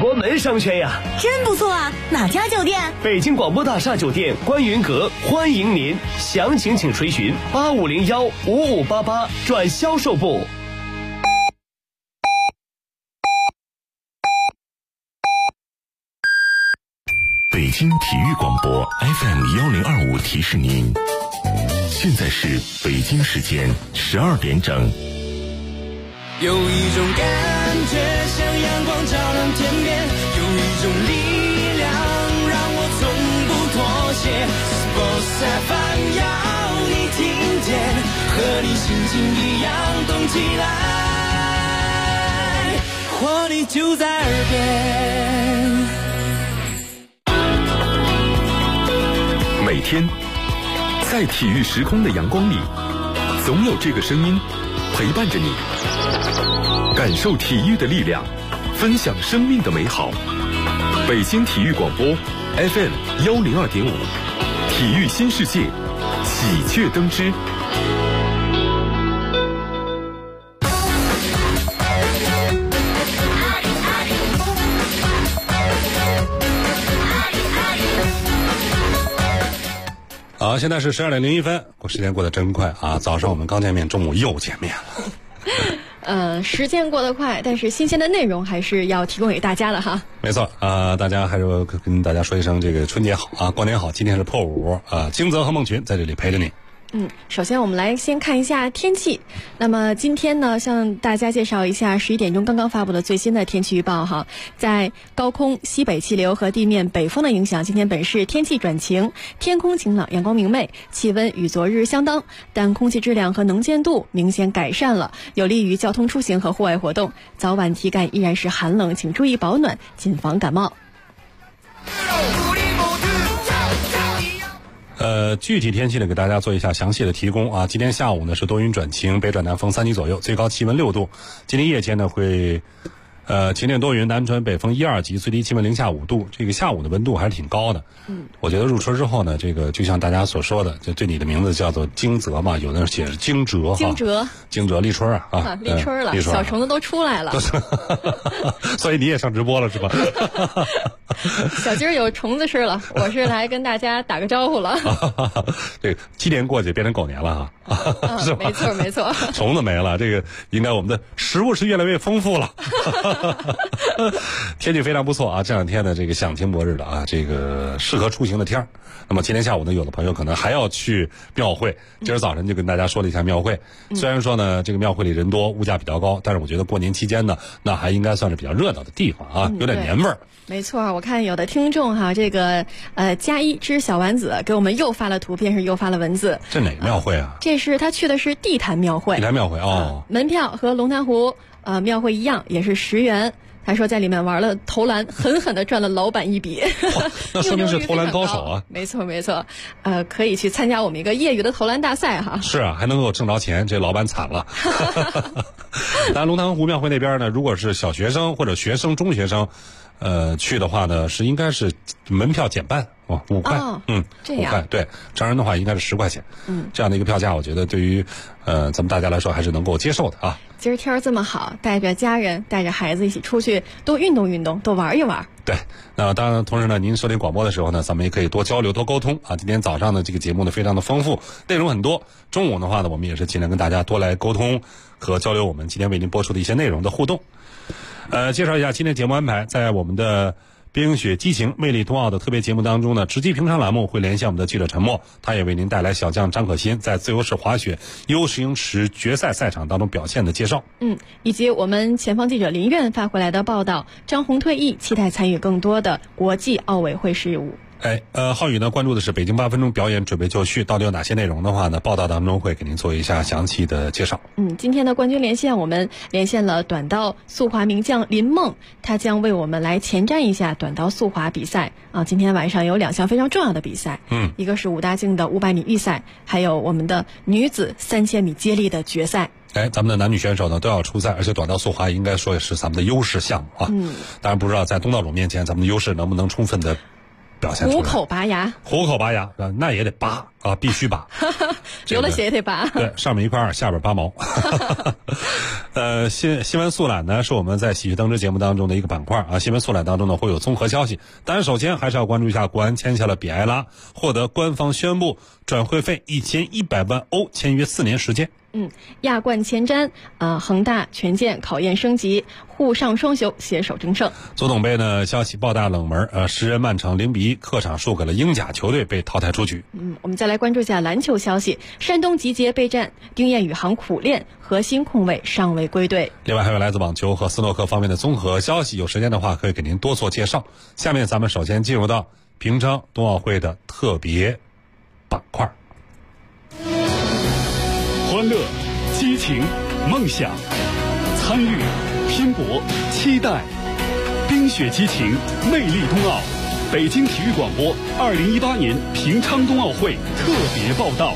国门商圈呀。 真不错啊，哪家酒店？ 北京广播大厦酒店观云阁，欢迎您，详情请垂询85015588转销售部。 北京体育广播 FM1025提示您，现在是北京时间12点整。 有一种感觉像阳光照亮天边，有一种力量让我从不妥协。Sports FM 要你听见，和你心情一样动起来，活力就在耳边。 每天在体育时空的阳光里，总有这个声音陪伴着你，感受体育的力量，分享生命的美好。北京体育广播 FM102.5，体育新世界，喜鹊登枝。 好，现在是12点01分，时间过得真快啊！早上我们刚见面，中午又见面了。时间过得快，但是新鲜的内容还是要提供给大家的哈。 没错大家还是跟大家说一声这个春节好啊，过年好！今天是破五啊，金泽和孟群在这里陪着你。 首先我们来先看一下天气。那么今天呢，向大家介绍一下11点钟刚刚发布的最新的天气预报哈。在高空西北气流和地面北风的影响，今天本市天气转晴，天空晴朗，阳光明媚，气温与昨日相当，但空气质量和能见度明显改善了，有利于交通出行和户外活动。早晚体感依然是寒冷，请注意保暖，谨防感冒。 具体天气呢，给大家做一下详细的提供啊。今天下午呢是多云转晴，北转南风3级左右，最高气温6度。今天夜间呢会晴天多云，南传北风1、2级，最低气温0下5度。这个下午的温度还是挺高的。我觉得入春之后呢，这个就像大家所说的，就对你的名字叫做惊蛰嘛，有的人写是惊蛰哈。惊蛰立春啊， 立春了，小虫子都出来了。 所以你也上直播了是吧？ 小鸡儿有虫子吃了，我是来跟大家打个招呼了。 这个鸡年过去变成狗年了哈，是吧？ 没错。 虫子没了，这个应该我们的食物是越来越丰富了。天气非常不错啊，这两天呢这个享晴博日的啊，这个适合出行的天儿。那么今天下午呢，有的朋友可能还要去庙会，今儿早晨就跟大家说了一下庙会。虽然说呢这个庙会里人多，物价比较高，但是我觉得过年期间呢，那还应该算是比较热闹的地方啊，有点年味儿。 没错，我看有的听众哈，这个加1之小丸子给我们又发了图片，又发了文字。 这哪个庙会啊？ 这是他去的是地坛庙会。 地坛庙会哦， 门票和龙潭湖庙会一样，也是10元。他说在里面玩了投篮，狠狠地赚了老板一笔。 那说明是投篮高手啊！ 没错，可以去参加我们一个业余的投篮大赛哈。 是啊，还能够挣着钱，这老板惨了。当然，龙潭湖庙会那边呢，如果是小学生或者学生、中学生，去的话呢，应该是门票减半5块。 这样 5块，对，成人的话应该是10块钱。这样的一个票价，我觉得对于咱们大家来说还是能够接受的啊。 今儿天儿这么好，带着家人带着孩子一起出去多运动运动，多玩一玩。 对，那当然同时呢，您收听广播的时候呢，咱们也可以多交流多沟通啊。今天早上的这个节目呢非常的丰富，内容很多。中午的话呢，我们也是尽量跟大家多来沟通和交流我们今天为您播出的一些内容的互动。介绍一下今天节目安排，在我们的冰雪激情魅力冬奥的特别节目当中呢，直击平常栏目会连线我们的记者陈默，他也为您带来小将张可欣在自由式滑雪U10英尺决赛赛场当中表现的介绍。 以及我们前方记者林苑发回来的报道，张红退役，期待参与更多的国际奥委会事务。 浩宇呢关注的是北京8分钟表演准备就绪，到底有哪些内容的话呢？报道当中会给您做一下详细的介绍。 今天的冠军连线，我们连线了短道速滑名将林梦，他将为我们来前瞻一下短道速滑比赛啊。今天晚上有2项非常重要的比赛，一个是武大靖的500米预赛，还有我们的女子3000米接力的决赛。 咱们的男女选手呢都要出赛，而且短道速滑应该说也是咱们的优势项目啊。当然不知道在东道主面前，咱们的优势能不能充分的表现出来。 虎口拔牙， 那也得拔啊，必须拔。 流了血也得拔。 对，上面1块2，下边8毛。新闻速览呢是我们在喜剧登之节目当中的一个板块啊。新闻速览当中呢会有综合消息，但是首先还是要关注一下国安签下了比埃拉，获得官方宣布转会费1100万欧，签约4年时间。 亚冠前瞻，恒大权健考验升级，沪上双雄携手争胜。 足总杯呢消息爆大冷门，时人曼城0-1客场输给了英甲球队，被淘汰出局。 我们再来关注一下篮球消息，山东集结备战，丁彦雨航苦练，核心控卫尚未归队。 另外还有来自网球和斯诺克方面的综合消息，有时间的话可以给您多做介绍。下面咱们首先进入到平昌冬奥会的特别板块。 欢乐、激情、梦想，参与、拼搏、期待，冰雪激情，魅力冬奥。北京体育广播2018年平昌冬奥会特别报道。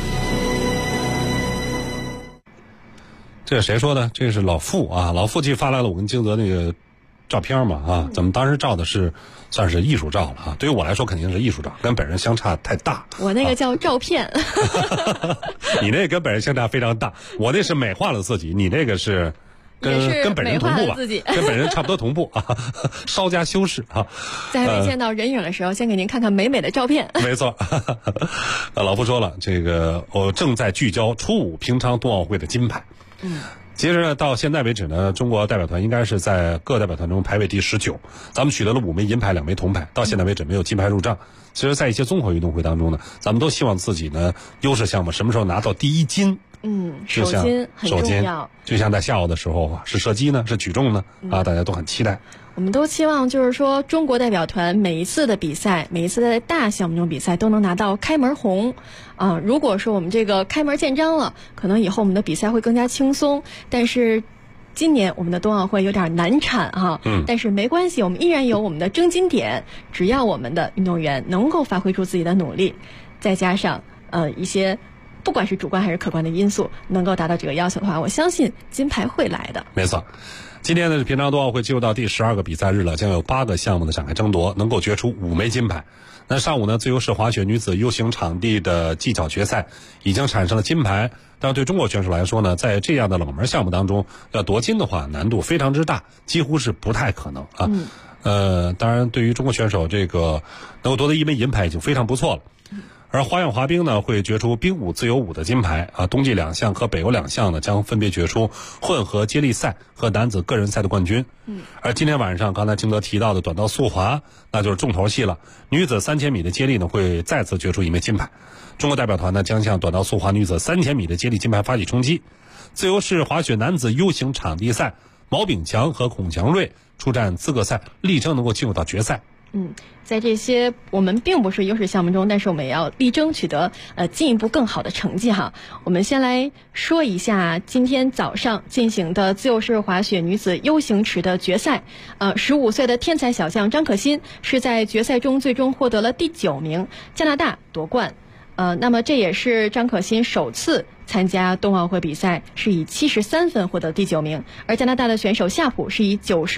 这是谁说的？这是老傅啊，老傅发来了我跟金泽那个照片嘛啊，咱们当时照的是算是艺术照了啊。对于我来说肯定是艺术照，跟本人相差太大。 我那个叫照片。 你那个跟本人相差非常大，我那是美化了自己，你那个是跟本人同步吧，跟本人差不多同步啊，稍加修饰啊。 在没见到人影的时候，先给您看看美美的照片。 没错。老傅说了，这个我正在聚焦初5平昌冬奥会的金牌。其实呢，到现在为止呢，中国代表团应该是在各代表团中排位第19，咱们取得了5枚银牌、2枚铜牌，到现在为止没有金牌入账。其实在一些综合运动会当中呢，咱们都希望自己呢优势项目什么时候拿到第1金。 首金很重要。 就像在下午的时候是射击呢，是举重呢，大家都很期待。 我们都期望就是说中国代表团每一次的比赛，每一次在大项目中比赛都能拿到开门红。如果说我们这个开门见章了，可能以后我们的比赛会更加轻松。但是今年我们的冬奥会有点难产哈，但是没关系，我们依然有我们的争金点，只要我们的运动员能够发挥出自己的努力，再加上一些不管是主观还是客观的因素能够达到这个要求的话，我相信金牌会来的。 没错。今天的平昌冬奥会进入到第12个比赛日了，将有8个项目的展开争夺，能够决出5枚金牌。那上午呢，自由式滑雪女子 U 型场地的技巧决赛已经产生了金牌，但是对中国选手来说呢，在这样的冷门项目当中要夺金的话，难度非常之大，几乎是不太可能啊。当然对于中国选手这个能够夺得1枚银牌已经非常不错了。而花样滑冰呢，会决出冰舞、自由舞的金牌啊，冬季2项和北欧2项呢，将分别决出混合接力赛和男子个人赛的冠军。而今天晚上刚才金德提到的短道速滑，那就是重头戏了。女子3000米的接力呢，会再次决出1枚金牌。中国代表团呢，将向短道速滑女子3000米的接力金牌发起冲击。自由式滑雪男子 U 型场地赛，毛炳强和孔祥瑞出战资格赛，力争能够进入到决赛。 在这些我们并不是优势项目中，但是我们也要力争取得进一步更好的成绩哈。我们先来说一下今天早上进行的自由式滑雪女子 U 型池的决赛。15岁的天才小将张可欣是在决赛中最终获得了第9名，加拿大夺冠。那么这也是张可欣首次参加冬奥会比赛，是以73分获得第9名，而加拿大的选手夏普是以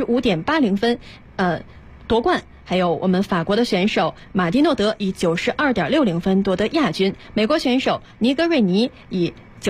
95.80分夺冠。还有我们法国的选手马蒂诺德以92.60分夺得亚军，美国选手尼格瑞尼以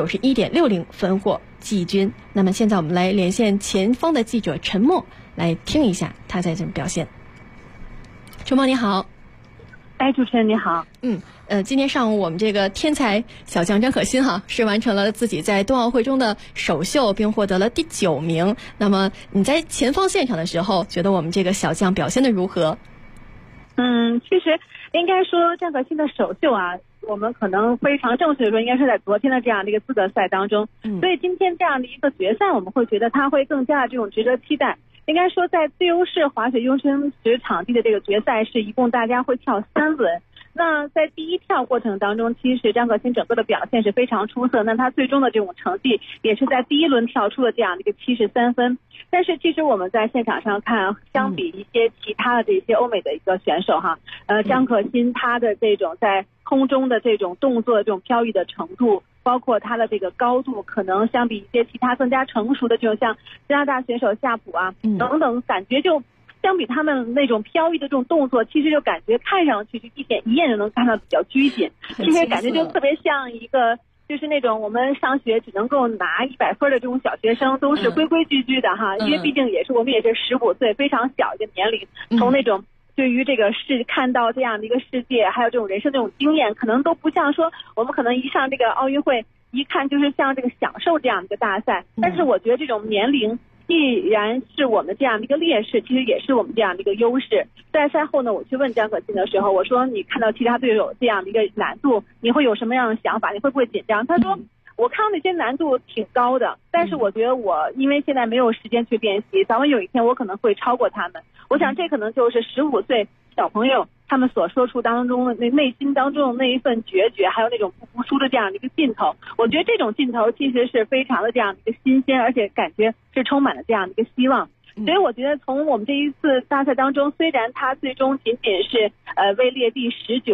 91.60分获季军。那么现在我们来连线前方的记者陈默，来听一下他在这么表现。陈默你好。 主持人你好。 今天上午我们这个天才小将张可欣是完成了自己在冬奥会中的首秀，并获得了第9名。那么你在前方现场的时候，觉得我们这个小将表现的如何？ 其实应该说张可欣的首秀我们可能非常正确的说，应该是在昨天的这样的一个资格赛当中。所以今天这样的一个决赛，我们会觉得它会更加的这种值得期待。应该说，在自由式滑雪 U 型池场地的这个决赛是一共大家会跳3轮。那在第一跳过程当中，其实张可欣整个的表现是非常出色，那他最终的这种成绩也是在第1轮跳出了这样的一个73分。但是其实我们在现场上看，相比一些其他的这些欧美的一个选手张可欣他的这种在空中的这种动作的这种飘逸的程度，包括他的这个高度，可能相比一些其他更加成熟的这种像加拿大选手夏普等等，感觉就相比他们那种飘逸的这种动作，其实就感觉看上去就一眼就能看到比较拘谨，其实感觉就特别像一个就是那种我们上学只能够拿100分的这种小学生，都是规规矩矩的哈，因为毕竟我们也是15岁，非常小一个年龄，从那种对于这个看到这样的一个世界，还有这种人生这种经验，可能都不像说我们可能一上这个奥运会一看就是像这个享受这样的一个大赛，但是我觉得这种年龄既然是我们这样的一个劣势，其实也是我们这样的一个优势。在赛后呢，我去问张可欣的时候，我说你看到其他队友这样的一个难度，你会有什么样的想法？你会不会紧张？他说我看到那些难度挺高的，但是我觉得我因为现在没有时间去练习，早晚有一天我可能会超过他们。我想这可能就是15岁小朋友他们所说出当中的那内心当中的那一份决绝，还有那种不服输的这样的一个劲头。我觉得这种劲头其实是非常的这样的一个新鲜，而且感觉是充满了这样的一个希望。所以我觉得从我们这一次大赛当中，虽然他最终仅仅是位列第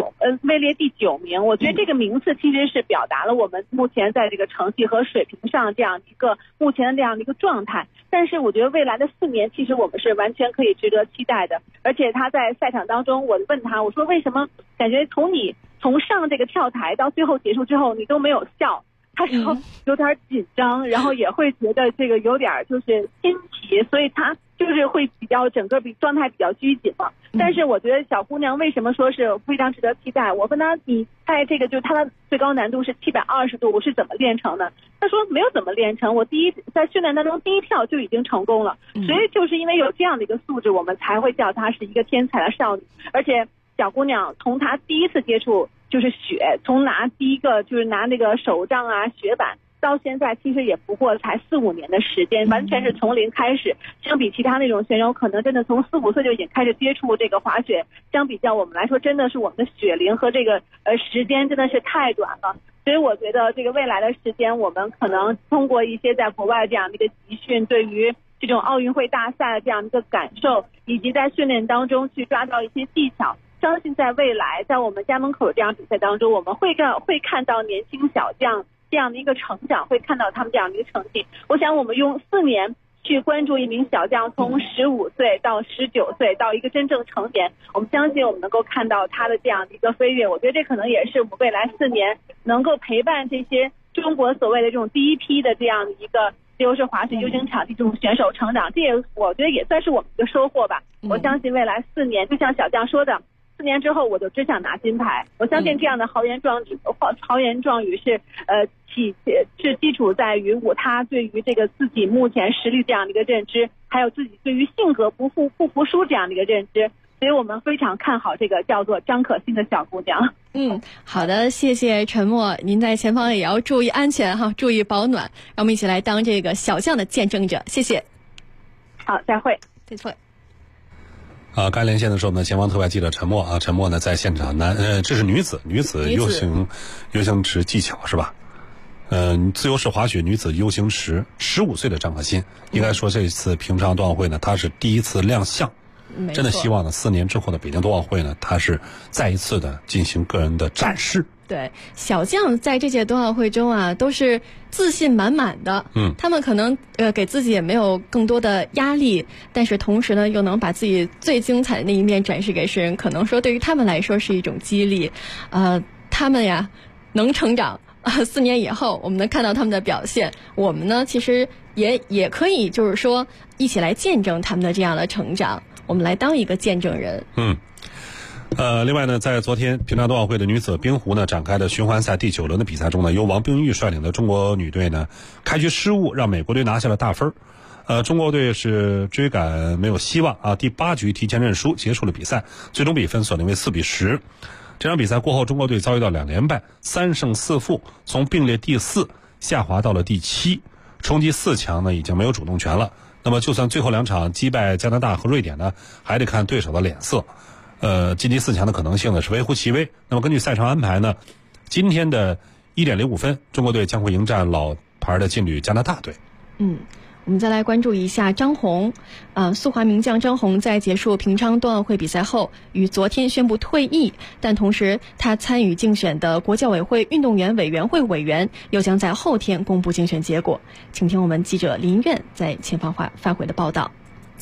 9名，我觉得这个名次其实是表达了我们目前在这个成绩和水平上这样一个目前的这样的一个状态。但是我觉得未来的4年其实我们是完全可以值得期待的。而且他在赛场当中，我问他，我说为什么感觉从上这个跳台到最后结束之后你都没有笑？他说有点紧张，然后也会觉得这个有点就是新奇，所以他就是会比较整个状态比较拘谨嘛。但是我觉得小姑娘为什么说是非常值得期待？我问她，你在这个就是她的最高难度是720度，我是怎么练成的？她说没有怎么练成，我在训练当中第一跳就已经成功了。所以就是因为有这样的一个素质，我们才会叫她是一个天才的少女。而且小姑娘从她第一次接触就是雪，从第一个就是拿那个手杖啊雪板，到现在其实也不过才4-5年的时间，完全是从零开始。相比其他那种选手，可能真的从4-5岁就已经开始接触这个滑雪，相比较我们来说，真的是我们的雪龄和这个时间真的是太短了。所以我觉得这个未来的时间，我们可能通过一些在国外这样的一个集训，对于这种奥运会大赛的这样的一个感受，以及在训练当中去抓到一些技巧，相信在未来在我们家门口这样比赛当中，我们会看到年轻小将这样的一个成长，会看到他们这样的一个成绩。我想我们用4年去关注一名小将从15岁到19岁到一个真正成年，我们相信我们能够看到他的这样的一个飞跃。我觉得这可能也是我们未来4年能够陪伴这些中国所谓的这种第一批的这样的一个自由式滑雪 U 型场地这种选手成长，这也我觉得也算是我们的收获吧。我相信未来4年，就像小将说的，4年之后我就只想拿金牌。我相信这样的豪言壮语是基础在于他对于这个自己目前实力这样的一个认知，还有自己对于性格不服输这样的一个认知。所以我们非常看好这个叫做张可欣的小姑娘。 好的，谢谢陈默，您在前方也要注意安全哈，注意保暖，让我们一起来当这个小将的见证者。谢谢。 好，再会。 再会。 刚连线的时候呢，前方特派记者陈默啊，陈默呢在现场这是女子 U 型池技巧是吧？自由式滑雪女子 U 型池15岁的张可欣，应该说这次平昌冬奥会呢，她是第一次亮相。真的希望呢4年之后的北京冬奥会呢，她是再一次的进行个人的展示。 对，小将在这届冬奥会中啊，都是自信满满的。他们可能给自己也没有更多的压力，但是同时呢，又能把自己最精彩的那一面展示给世人，可能说对于他们来说是一种激励。他们呀能成长，4年以后我们能看到他们的表现，我们呢其实也可以就是说一起来见证他们的这样的成长，我们来当一个见证人。 另外呢，在昨天平昌冬奥会的女子冰壶呢展开的循环赛第9轮的比赛中呢，由王冰玉率领的中国女队呢开局失误，让美国队拿下了大分。中国队是追赶没有希望啊，第8局提前认输，结束了比赛，最终比分锁定为4-10。这场比赛过后，中国队遭遇到2连败，3胜4负，从并列第4下滑到了第7，冲击4强呢已经没有主动权了。那么就算最后2场击败加拿大和瑞典呢，还得看对手的脸色。晋级4强的可能性呢是微乎其微。那么根据赛程安排呢，今天的1点05分，中国队将会迎战老牌的劲旅加拿大队。 我们再来关注一下张宏，速滑名将张宏在结束平昌冬奥会比赛后，于昨天宣布退役，但同时他参与竞选的国教委会运动员委员会委员又将在后天公布竞选结果。请听我们记者林苑在前方发回的报道。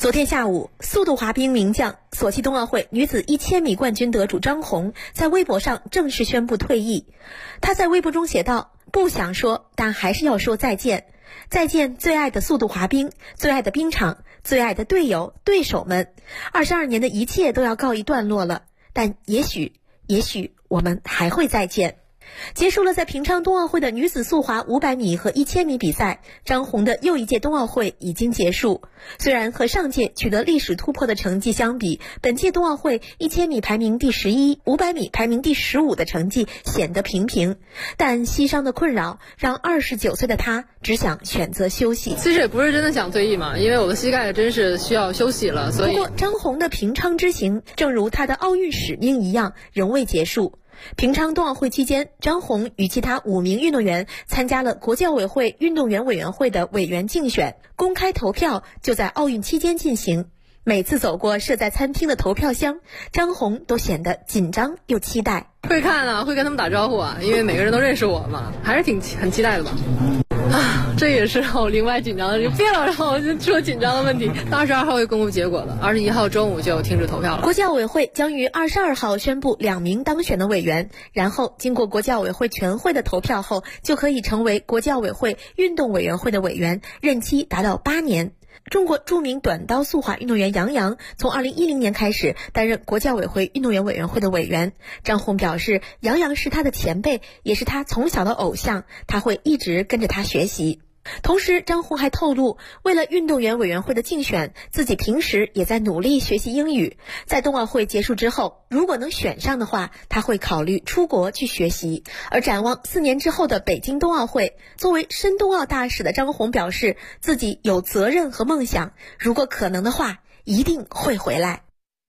昨天下午，速度滑冰名将、索契冬奥会女子1000米冠军得主张红在微博上正式宣布退役。她在微博中写道：“不想说，但还是要说再见。再见最爱的速度滑冰，最爱的冰场，最爱的队友、对手们。22年的一切都要告一段落了，但也许我们还会再见。”结束了在平昌冬奥会的女子速滑500米和1000米比赛，张红的又一届冬奥会已经结束。虽然和上届取得历史突破的成绩相比，本届冬奥会1000米排名第11，500米排名第15的成绩显得平平，但膝伤的困扰让29岁的她只想选择休息。 其实也不是真的想退役嘛，因为我的膝盖真是需要休息了。所以， 不过张红的平昌之行，正如她的奥运使命一样，仍未结束。平昌冬奥会期间，张红与其他5名运动员参加了国际奥委会运动员委员会的委员竞选，公开投票就在奥运期间进行。每次走过设在餐厅的投票箱，张红都显得紧张又期待。 会看啊，会跟他们打招呼啊，因为每个人都认识我嘛，还是很期待的吧。这也是让我另外紧张的，就别老让我说紧张的问题。22号会公布结果了，21号中午就停止投票了。 国际奥委会将于22号宣布2名当选的委员，然后经过国际奥委会全会的投票后，就可以成为国际奥委会运动委员会的委员，任期达到8年。中国著名短刀速滑运动员杨洋从2010年开始担任国际奥委会运动员委员会的委员。张红表示，杨洋是他的前辈，也是他从小的偶像，他会一直跟着他学习。同时，张红还透露，为了运动员委员会的竞选，自己平时也在努力学习英语。在冬奥会结束之后，如果能选上的话，他会考虑出国去学习。而展望4年之后的北京冬奥会，作为申冬奥大使的张红表示，自己有责任和梦想，如果可能的话，一定会回来。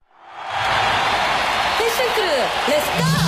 Let's go！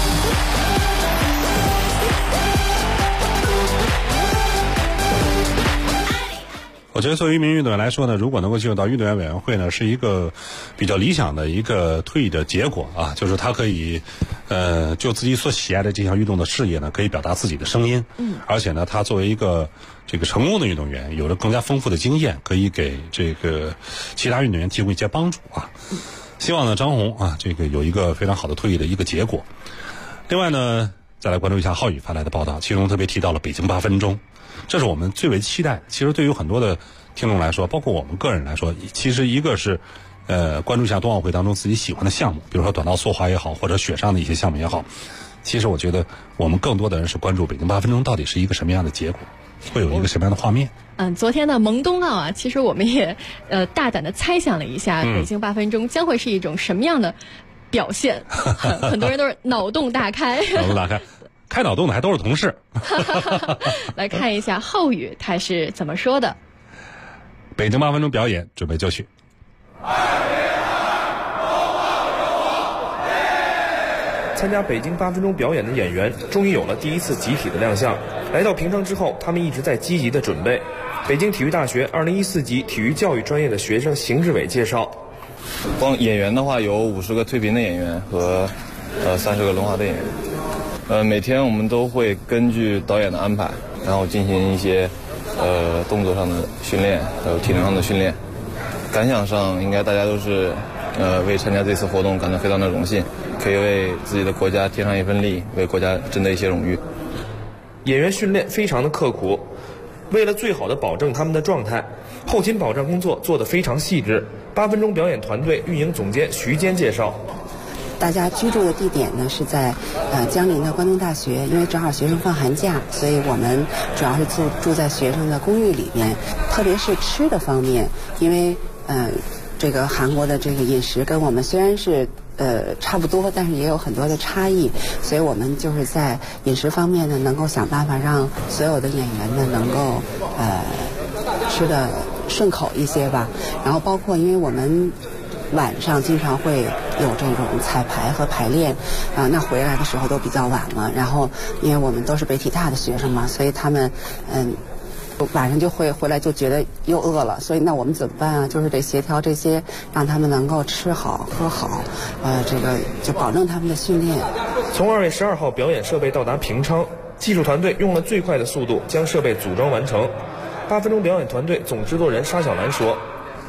我觉得作为一名运动员来说呢，如果能够进入到运动员委员会呢，是一个比较理想的一个退役的结果啊，就是他可以就自己所喜爱的这项运动的事业呢，可以表达自己的声音。而且呢，他作为一个这个成功的运动员，有了更加丰富的经验，可以给这个其他运动员提供一些帮助啊。希望呢，张红啊，这个有一个非常好的退役的一个结果。另外呢，再来关注一下浩宇发来的报道，其中特别提到了北京8分钟。这是我们最为期待的。其实对于很多的听众来说，包括我们个人来说，其实一个是关注一下冬奥会当中自己喜欢的项目，比如说短道速滑也好，或者雪上的一些项目也好。其实我觉得我们更多的人是关注北京8分钟到底是一个什么样的结果，会有一个什么样的画面。 昨天的蒙冬奥啊，其实我们也大胆的猜想了一下，北京8分钟将会是一种什么样的表现。很多人都是脑洞大开。 脑洞大开。开脑洞的还都是同事。 来看一下浩宇他是怎么说的。 北京8分钟表演准备就绪。 参加北京8分钟表演的演员终于有了第一次集体的亮相。来到平昌之后，他们一直在积极的准备。北京体育大学2014级体育教育专业的学生邢志伟介绍， 光演员的话有50个推屏的演员和30个轮滑的演员。每天我们都会根据导演的安排，然后进行一些动作上的训练，还有体能上的训练。感想上应该大家都是为参加这次活动感到非常的荣幸，可以为自己的国家添上一份力，为国家争得一些荣誉。 演员训练非常的刻苦，为了最好的保证他们的状态，后勤保障工作做得非常细致。8分钟表演团队运营总监徐坚介绍， 大家居住的地点呢是在江陵的关东大学，因为正好学生放寒假，所以我们主要是住在学生的公寓里边。特别是吃的方面，因为这个韩国的这个饮食跟我们虽然是差不多，但是也有很多的差异，所以我们就是在饮食方面呢，能够想办法让所有的演员呢能够吃的顺口一些吧。然后包括因为我们晚上经常会有这种彩排和排练那回来的时候都比较晚了。然后因为我们都是北体大的学生嘛，所以他们晚上就会回来就觉得又饿了，所以那我们怎么办啊？就是得协调这些，让他们能够吃好喝好，这个就保证他们的训练。 从2月12号表演设备到达平昌，技术团队用了最快的速度将设备组装完成。8分钟表演团队总制作人沙小兰说，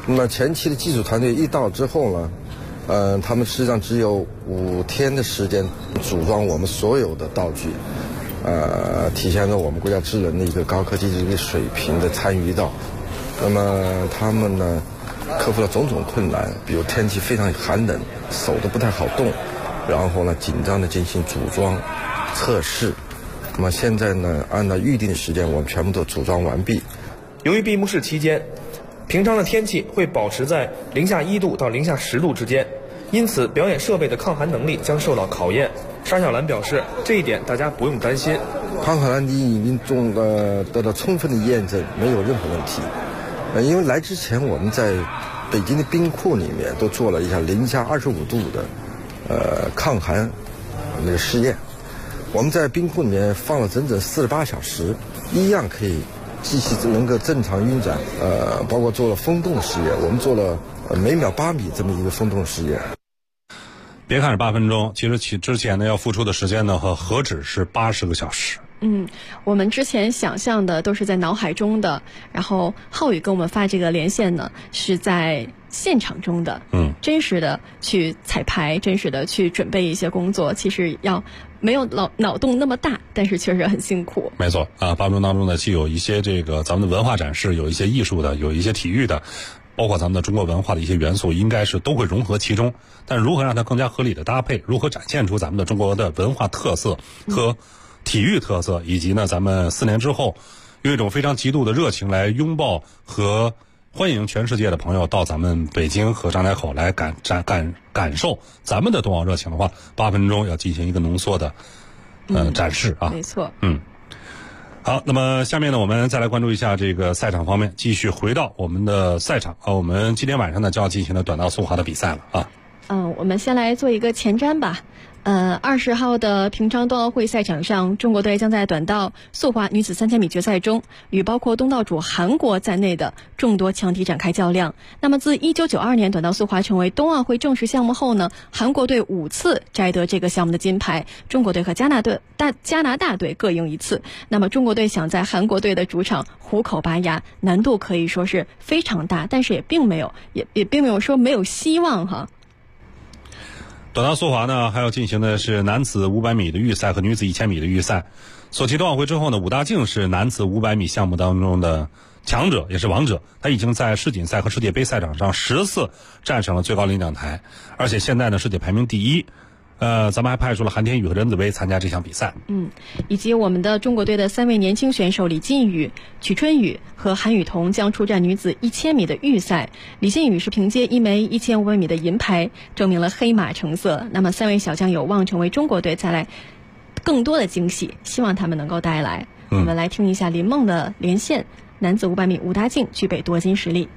那么前期的技术团队一到之后呢，他们实际上只有5天的时间组装我们所有的道具，体现了我们国家智能的一个高科技的一个水平的参与到。那么他们呢，克服了种种困难，比如天气非常寒冷，手都不太好动，然后呢紧张的进行组装测试。那么现在呢，按照预定的时间，我们全部都组装完毕。 由于闭幕式期间，平常的天气会保持在零下1度到零下10度之间，因此表演设备的抗寒能力将受到考验。沙小兰表示，这一点大家不用担心。 抗寒能力已经得到充分的验证，没有任何问题。因为来之前我们在北京的冰库里面都做了一下零下25度的抗寒那个试验。我们在冰库里面放了整整48小时，一样可以机器能够正常运转。包括做了风洞实验，我们做了每秒8米这么一个风洞实验。 别看是8分钟，其实之前呢要付出的时间呢何止是80个小时。 我们之前想象的都是在脑海中的，然后浩宇跟我们发这个连线呢是在现场中的，真实的去彩排，真实的去准备一些工作，其实要没有脑洞那么大，但是确实很辛苦。 没错啊，8分钟当中呢，既有一些这个咱们的文化展示，有一些艺术的，有一些体育的，包括咱们的中国文化的一些元素，应该是都会融合其中。但是如何让它更加合理的搭配，如何展现出咱们的中国的文化特色和体育特色，以及呢咱们4年之后用一种非常极度的热情来拥抱和欢迎全世界的朋友到咱们北京和张家口来感受咱们的冬奥热情的话，8分钟要进行一个浓缩的展示啊。 没错。 好，那么下面呢，我们再来关注一下这个赛场方面，继续回到我们的赛场啊。我们今天晚上呢就要进行的短道速滑的比赛了啊。 我们先来做一个前瞻吧。20号的平昌冬奥会赛场上，中国队将在短道速滑女子3000米决赛中，与包括东道主韩国在内的众多强敌展开较量。那么自1992年短道速滑成为冬奥会正式项目后呢，韩国队5次摘得这个项目的金牌，中国队和加拿大队各赢1次。那么中国队想在韩国队的主场虎口拔牙，难度可以说是非常大，但是也并没有说没有希望哈。 短道速滑呢，还要进行的是男子500米的预赛和女子1000米的预赛。索契冬奥会之后呢，武大靖是男子500米项目当中的强者，也是王者。他已经在世锦赛和世界杯赛场上10次站上了最高领奖台，而且现在呢世界排名第1。咱们还派出了韩天宇和任子威参加这项比赛。 以及我们的中国队的3位年轻选手李靖宇、曲春雨和韩雨桐将出战女子1000米的预赛。李靖宇是凭借1枚1500米的银牌证明了黑马成色。那么3位小将有望成为中国队带来更多的惊喜，希望他们能够带来。我们来听一下林梦的连线。男子500米武大靖具备夺金实力。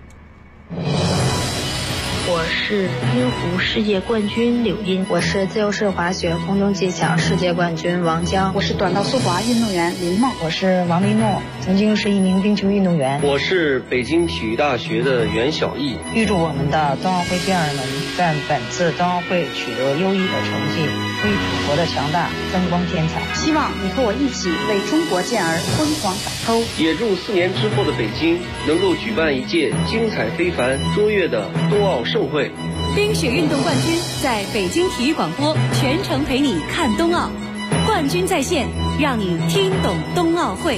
我是晕湖世界冠军柳茵，我是自由式滑雪空中技巧世界冠军王江， 我是短道速滑运动员林梦， 我是王丽诺，曾经是一名冰球运动员。 我是北京体育大学的袁晓毅。 预祝我们的冬奥会健儿们在本次冬奥会取得优异的成绩，为祖国的强大增光添彩。 希望你和我一起为中国健儿辉煌打 call。 也祝4年之后的北京能够举办一届精彩非凡、卓越的冬奥盛会。 冰雪运动冠军在北京体育广播全程陪你看冬奥，冠军在线，让你听懂冬奥会。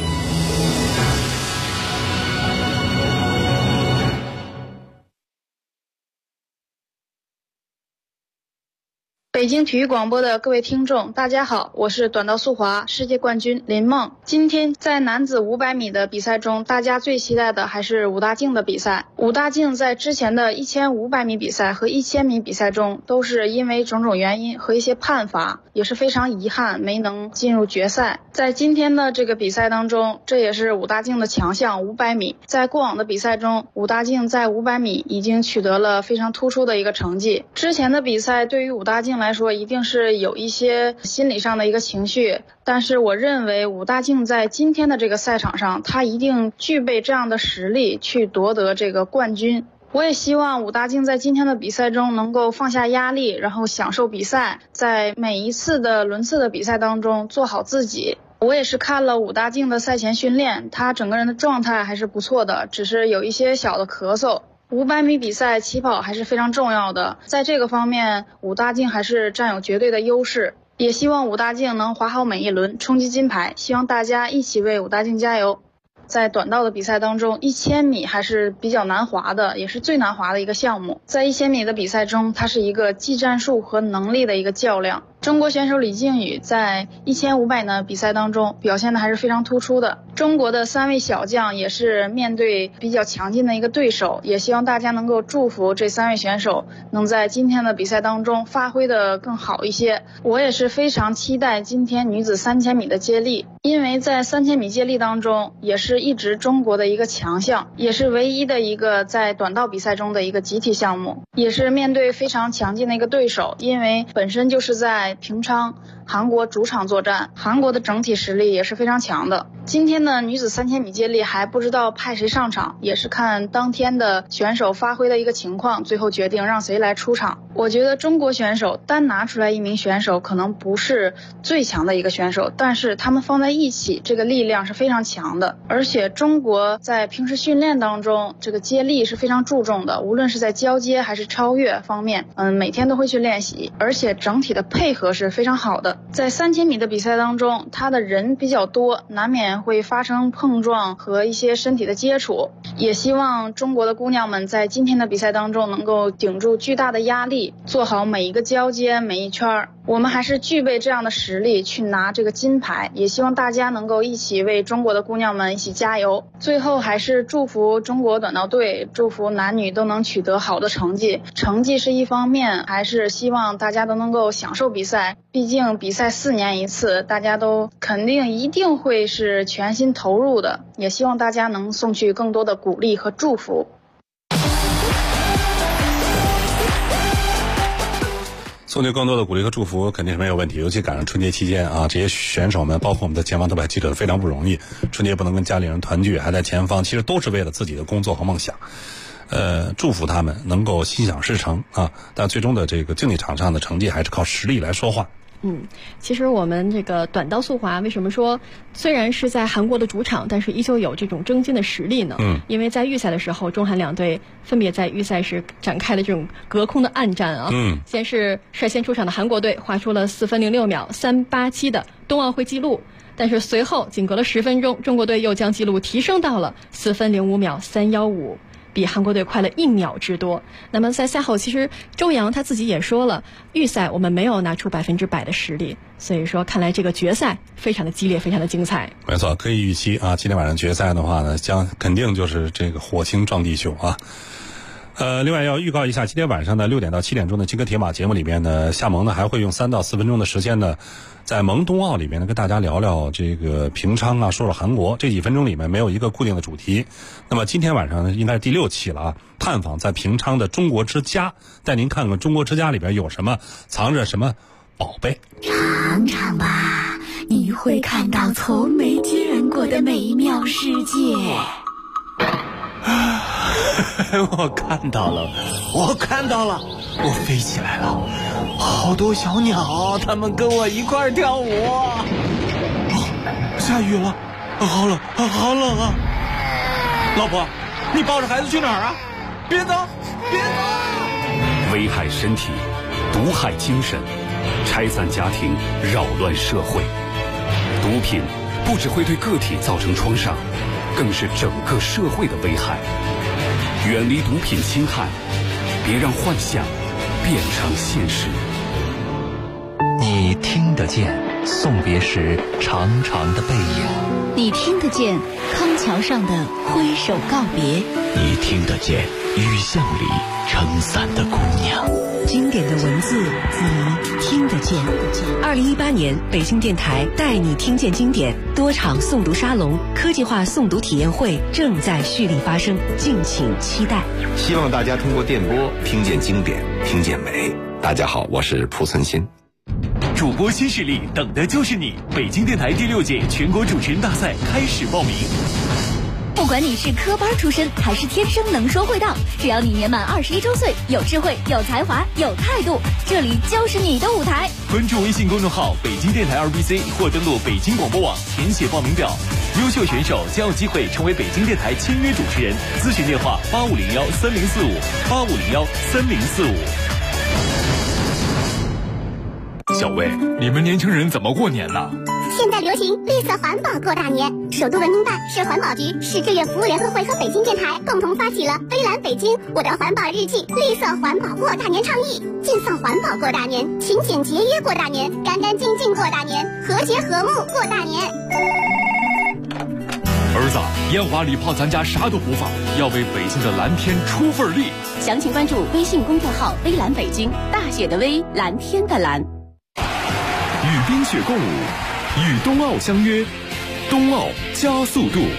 北京体育广播的各位听众，大家好，我是短道速滑世界冠军林梦。今天在男子500米的比赛中，大家最期待的还是武大靖的比赛。武大靖在之前的1500米比赛和1000米比赛中，都是因为种种原因和一些判罚，也是非常遗憾没能进入决赛。在今天的这个比赛当中，这也是武大靖的强项500米。在过往的比赛中，武大靖在500米已经取得了非常突出的一个成绩。之前的比赛对于武大靖来说一定是有一些心理上的一个情绪，但是我认为武大靖在今天的这个赛场上，他一定具备这样的实力去夺得这个冠军。我也希望武大靖在今天的比赛中能够放下压力，然后享受比赛，在每一次的轮次的比赛当中做好自己。我也是看了武大靖的赛前训练，他整个人的状态还是不错的，只是有一些小的咳嗽。 500米比赛起跑还是非常重要的，在这个方面武大靖还是占有绝对的优势，也希望武大靖能滑好每一轮，冲击金牌，希望大家一起为武大靖加油。在短道的比赛当中，1000米还是比较难滑的，也是最难滑的一个项目。在1000米的比赛中，它是一个技战术和能力的一个较量。中国选手李靖宇在1500的比赛当中表现的还是非常突出的。中国的3位小将也是面对比较强劲的一个对手，也希望大家能够祝福这3位选手能在今天的比赛当中发挥的更好一些。我也是非常期待今天女子3000米的接力，因为在3000米接力当中也是一直中国的一个强项，也是唯一的一个在短道比赛中的一个集体项目，也是面对非常强劲的一个对手，因为本身就是在平昌韩国主场作战，韩国的整体实力也是非常强的。今天的女子3000米接力还不知道派谁上场，也是看当天的选手发挥的一个情况，最后决定让谁来出场。我觉得中国选手单拿出来一名选手可能不是最强的一个选手，但是他们放在一起这个力量是非常强的。而且中国在平时训练当中这个接力是非常注重的，无论是在交接还是超越方面，每天都会去练习，而且整体的配合是非常好的。在3000米的比赛当中，他的人比较多，难免会发生碰撞和一些身体的接触，也希望中国的姑娘们在今天的比赛当中能够顶住巨大的压力，做好每一个交接每一圈。我们还是具备这样的实力去拿这个金牌，也希望大家能够一起为中国的姑娘们一起加油。最后还是祝福中国短道队，祝福男女都能取得好的成绩。成绩是一方面，还是希望大家都能够享受比赛，毕竟比赛4年一次，大家都肯定一定会是全心投入的，也希望大家能送去更多的鼓励和祝福。 送去更多的鼓励和祝福肯定是没有问题，尤其赶上春节期间啊，这些选手们包括我们的前方特派记者非常不容易，春节不能跟家里人团聚，还在前方，其实都是为了自己的工作和梦想。祝福他们能够心想事成啊！但最终的这个竞技场上的成绩还是靠实力来说话。 其实我们这个短道速滑为什么说虽然是在韩国的主场，但是依旧有这种争金的实力呢？因为在预赛的时候，中韩两队分别在预赛时展开了这种隔空的暗战啊。先是率先出场的韩国队划出了4分06秒387的冬奥会纪录，但是随后仅隔了10分钟，中国队又将纪录提升到了4分05秒315。比韩国队快了1秒之多。那么在赛后，其实周洋他自己也说了，预赛我们没有拿出100%的实力，所以说看来这个决赛非常的激烈，非常的精彩。 没错，可以预期啊，今天晚上决赛的话呢，肯定就是这个火星撞地球啊。另外要预告一下，今天晚上的6点到7点钟的金戈铁马节目里面呢，夏萌呢还会用3到4分钟的时间呢，在萌冬奥里面呢跟大家聊聊这个平昌啊，说说韩国。这几分钟里面没有一个固定的主题。那么今天晚上呢，应该是第6期了啊，探访在平昌的中国之家，带您看看中国之家里边有什么，藏着什么宝贝。 尝尝吧，你会看到从没见过的美妙世界。 我看到了，我飞起来了，好多小鸟，它们跟我一块儿跳舞。下雨了，好冷啊！老婆，你抱着孩子去哪儿啊？别走！ 危害身体，毒害精神，拆散家庭，扰乱社会。毒品不只会对个体造成创伤，更是整个社会的危害。远离毒品侵害，别让幻想变成现实。 你听得见送别时长长的背影， 你听得见康桥上的挥手告别， 你听得见雨巷里撑伞的姑娘。 经典的文字，你听得见。2018年北京电台带你听见经典多场诵读沙龙、科技化诵读体验会正在蓄力发生，敬请期待。 希望大家通过电波听见经典，听见美。大家好，我是蒲存昕。 主播新势力等的就是你！北京电台第6届全国主持人大赛开始报名。 不管你是科班出身还是天生能说会道，只要你年满21周岁，有智慧、有才华、有态度，这里就是你的舞台。 关注微信公众号北京电台2BC 或登录北京广播网填写报名表，优秀选手将有机会成为北京电台签约主持人。咨询电话85013045，85013045。 小魏，你们年轻人怎么过年呢？ 现在流行绿色环保过大年，首都文明办、市环保局、市志愿服务联合会和北京电台共同发起了“微蓝北京我的环保日记”绿色环保过大年倡议，尽放环保过大年，勤俭节约过大年，干干净净过大年，和谐和睦过大年。 儿子，烟花礼炮咱家啥都不放，要为北京的蓝天出份力。 详情关注微信公众号“微蓝北京”，大写的微，蓝天的蓝。 与冰雪共舞，与冬奥相约，冬奥加速度。